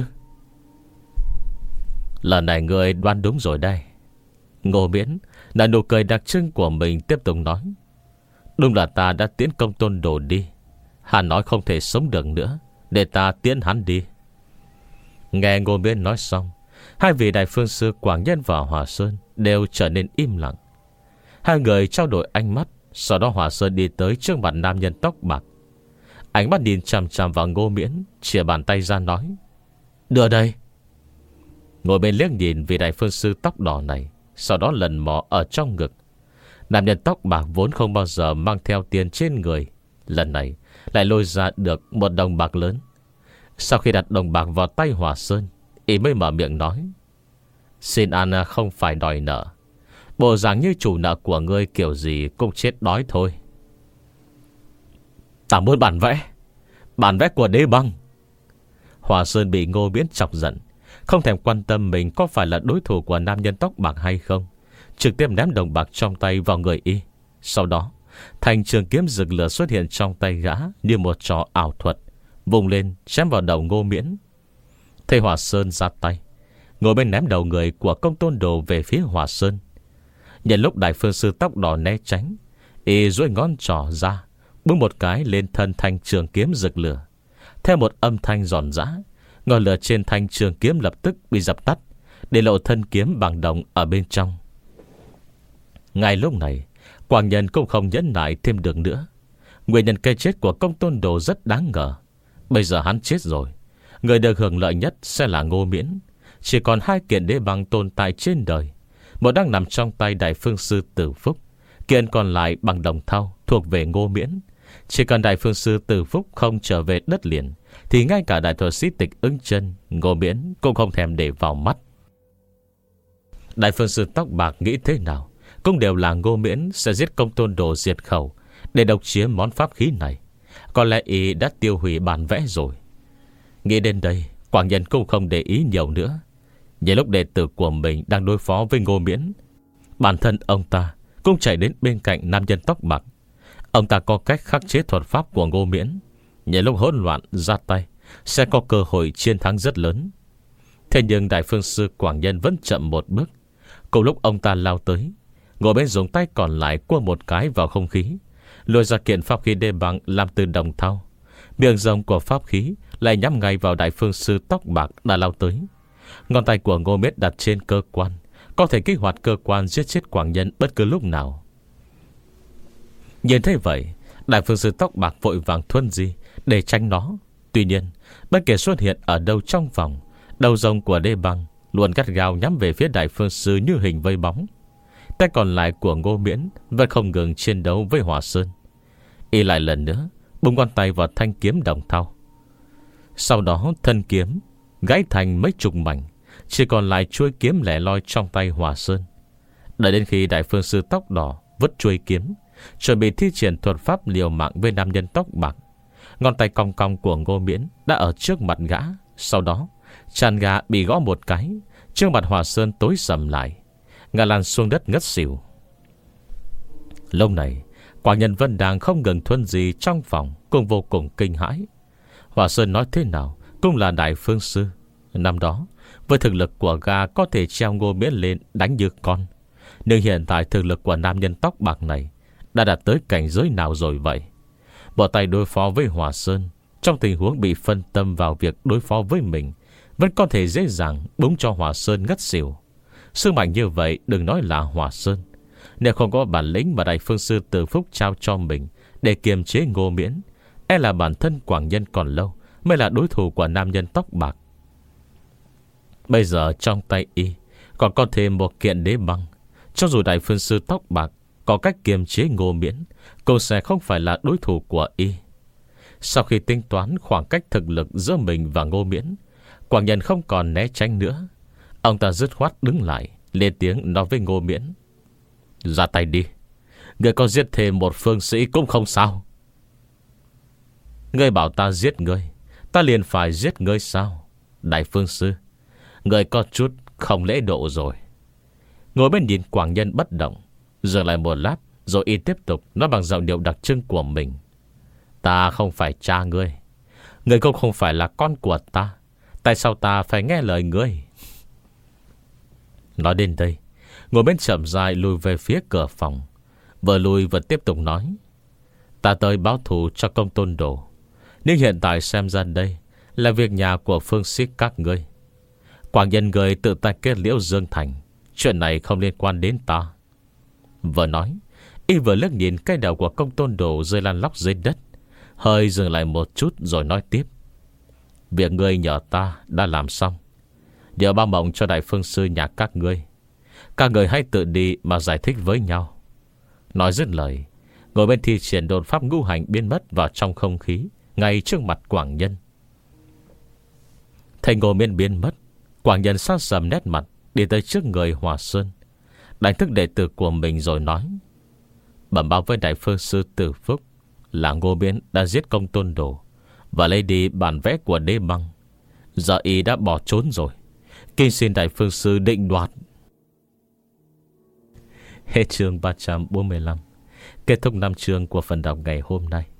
Lần này người đoán đúng rồi đây. Ngô Miễn là nụ cười đặc trưng của mình tiếp tục nói: Đúng là ta đã tiễn Công Tôn Đồ đi. Hắn nói không thể sống được nữa, để ta tiễn hắn đi. Nghe Ngô Miễn nói xong, hai vị Đại Phương Sư Quảng Nhân và Hòa Sơn đều trở nên im lặng. Hai người trao đổi ánh mắt. Sau đó Hòa Sơn đi tới trước mặt nam nhân tóc bạc, ánh mắt nhìn chằm chằm vào Ngô Miễn, chìa bàn tay ra nói: Đưa đây. Ngồi bên liếc nhìn vị Đại Phương Sư tóc đỏ này, sau đó lần mò ở trong ngực. Nam nhân tóc bạc vốn không bao giờ mang theo tiền trên người, lần này lại lôi ra được một đồng bạc lớn. Sau khi đặt đồng bạc vào tay Hòa Sơn, y mới mở miệng nói: Xin ăn không phải đòi nợ. Bộ dáng như chủ nợ của ngươi kiểu gì cũng chết đói thôi. Ta muốn bản vẽ, bản vẽ của đế băng. Hòa Sơn bị Ngô Miễn chọc giận, không thèm quan tâm mình có phải là đối thủ của nam nhân tóc bạc hay không, trực tiếp ném đồng bạc trong tay vào người y. Sau đó thành trường kiếm rực lửa xuất hiện trong tay gã như một trò ảo thuật, vùng lên chém vào đầu Ngô Miễn. Thấy Hòa Sơn ra tay, ngồi bên ném đầu người của Công Tôn Đồ về phía Hòa Sơn. Nhân lúc Đại Phương Sư tóc đỏ né tránh, y duỗi ngón trỏ ra, búng một cái lên thân thanh trường kiếm rực lửa. Theo một âm thanh giòn giã, Ngọn lửa trên thanh trường kiếm lập tức bị dập tắt, để lộ thân kiếm bằng đồng ở bên trong. Ngay lúc này, Quảng Nhân cũng không nhẫn nại thêm được nữa. Nguyên nhân cái chết của Công Tôn Đồ rất đáng ngờ. Bây giờ hắn chết rồi, người được hưởng lợi nhất sẽ là Ngô Miễn. Chỉ còn hai kiện đế băng tồn tại trên đời. Một đang nằm trong tay Đại Phương Sư Tử Phúc, kiện còn lại bằng đồng thau thuộc về Ngô Miễn. Chỉ cần Đại Phương Sư Tử Phúc không trở về đất liền, thì ngay cả đại thuật sĩ Tịch Ưng Chân, Ngô Miễn cũng không thèm để vào mắt. Đại Phương Sư Tóc Bạc nghĩ thế nào cũng đều là Ngô Miễn sẽ giết Công Tôn Đồ diệt khẩu để độc chiếm món pháp khí này. Có lẽ y đã tiêu hủy bản vẽ rồi. Nghĩ đến đây, Quảng Nhân cũng không để ý nhiều nữa. Nhờ lúc đệ tử của mình đang đối phó với Ngô Miễn, bản thân ông ta cũng chạy đến bên cạnh nam nhân tóc bạc. Ông ta có cách khắc chế thuật pháp của Ngô Miễn. Nhờ lúc hỗn loạn ra tay, sẽ có cơ hội chiến thắng rất lớn. Thế nhưng Đại Phương Sư Quảng Nhân vẫn chậm một bước. Cùng lúc ông ta lao tới, Ngô Miễn dùng tay còn lại cua một cái vào không khí, lôi ra kiện pháp khí đê bằng làm từ đồng thau. Miệng rồng của pháp khí lại nhắm ngay vào Đại Phương Sư Tóc Bạc đã lao tới. Ngón tay của Ngô Miễn đặt trên cơ quan, có thể kích hoạt cơ quan giết chết Quảng Nhân bất cứ lúc nào. Nhìn thấy vậy, Đại Phương Sư Tóc Bạc vội vàng thuần di để tránh nó. Tuy nhiên, bất kể xuất hiện ở đâu trong vòng, đầu rồng của đê băng luôn gắt gao nhắm về phía Đại Phương Sư như hình vây bóng. Tay còn lại của Ngô Miễn vẫn không ngừng chiến đấu với Hỏa Sơn. Y lại lần nữa búng ngón tay vào thanh kiếm đồng thau. Sau đó thân kiếm gãy thành mấy chục mảnh, chỉ còn lại chuôi kiếm lẻ loi trong tay Hỏa Sơn. Đợi đến khi Đại Phương Sư Tóc Đỏ vứt chuôi kiếm, chuẩn bị thi triển thuật pháp liều mạng với nam nhân tóc bạc, ngón tay cong cong của Ngô Miễn đã ở trước mặt gã. Sau đó tràn gà bị gõ một cái, trước mặt Hỏa Sơn tối sầm lại, ngã lăn xuống đất ngất xỉu. Lúc này Quảng Nhân vẫn đang không ngừng thuần gì trong phòng, cũng vô cùng kinh hãi. Hỏa Sơn nói thế nào cũng là Đại Phương Sư. Năm đó với thực lực của gã có thể treo Ngô Miễn lên đánh như con. Nhưng hiện tại thực lực của nam nhân tóc bạc này đã đạt tới cảnh giới nào rồi vậy? Bỏ tay đối phó với Hỏa Sơn, trong tình huống bị phân tâm vào việc đối phó với mình, vẫn có thể dễ dàng búng cho Hỏa Sơn ngất xỉu. Sức mạnh như vậy đừng nói là Hỏa Sơn, nếu không có bản lĩnh mà Đại Phương Sư Tử Phúc trao cho mình để kiềm chế Ngô Miễn, e là bản thân Quảng Nhân còn lâu mới là đối thủ của nam nhân tóc bạc. Bây giờ trong tay y còn có thêm một kiện đế băng. Cho dù Đại Phương Sư Tóc Bạc có cách kiềm chế Ngô Miễn, cũng sẽ không phải là đối thủ của y. Sau khi tính toán khoảng cách thực lực giữa mình và Ngô Miễn, Quảng Nhân không còn né tránh nữa. Ông ta dứt khoát đứng lại, lên tiếng nói với Ngô Miễn: "Ra tay đi, người có giết thêm một phương sĩ cũng không sao." "Ngươi bảo ta giết ngươi, ta liền phải giết ngươi sao? Đại Phương Sư, ngươi có chút không lễ độ rồi." Ngồi bên nhìn Quảng Nhân bất động, dừng lại một lát, rồi y tiếp tục nói bằng giọng điệu đặc trưng của mình: "Ta không phải cha ngươi, ngươi cũng không phải là con của ta. Tại sao ta phải nghe lời ngươi?" Nói đến đây, ngồi bên chậm dài lùi về phía cửa phòng. Vừa lùi vừa tiếp tục nói: "Ta tới báo thù cho Công Tôn Đồ, nhưng hiện tại xem ra đây là việc nhà của phương sĩ các ngươi. Quảng Nhân người tự tay kết liễu Dương Thành, chuyện này không liên quan đến ta." Vừa nói, y vừa liếc nhìn cái đầu của Công Tôn Đồ rơi lăn lóc dưới đất, hơi dừng lại một chút rồi nói tiếp: "Việc ngươi nhờ ta đã làm xong. Nhờ bao mộng cho Đại Phương Sư nhà các ngươi, các người hãy tự đi mà giải thích với nhau." Nói dứt lời, ngồi bên thi triển đột pháp ngũ hành biến mất vào trong không khí ngay trước mặt Quảng Nhân. Thấy Ngô Miễn biến mất, Quảng Nhân sát sầm nét mặt, đi tới trước người Hỏa Sơn, đánh thức đệ tử của mình rồi nói: "Bẩm báo với Đại Phương Sư Tử Phúc là Ngô Miễn đã giết Công Tôn Đồ và lấy đi bản vẽ của đế băng. Giờ y đã bỏ trốn rồi, kinh xin Đại Phương Sư định đoạt." Hết chương ba trăm bốn mươi lăm. Kết thúc năm chương của phần đọc ngày hôm nay.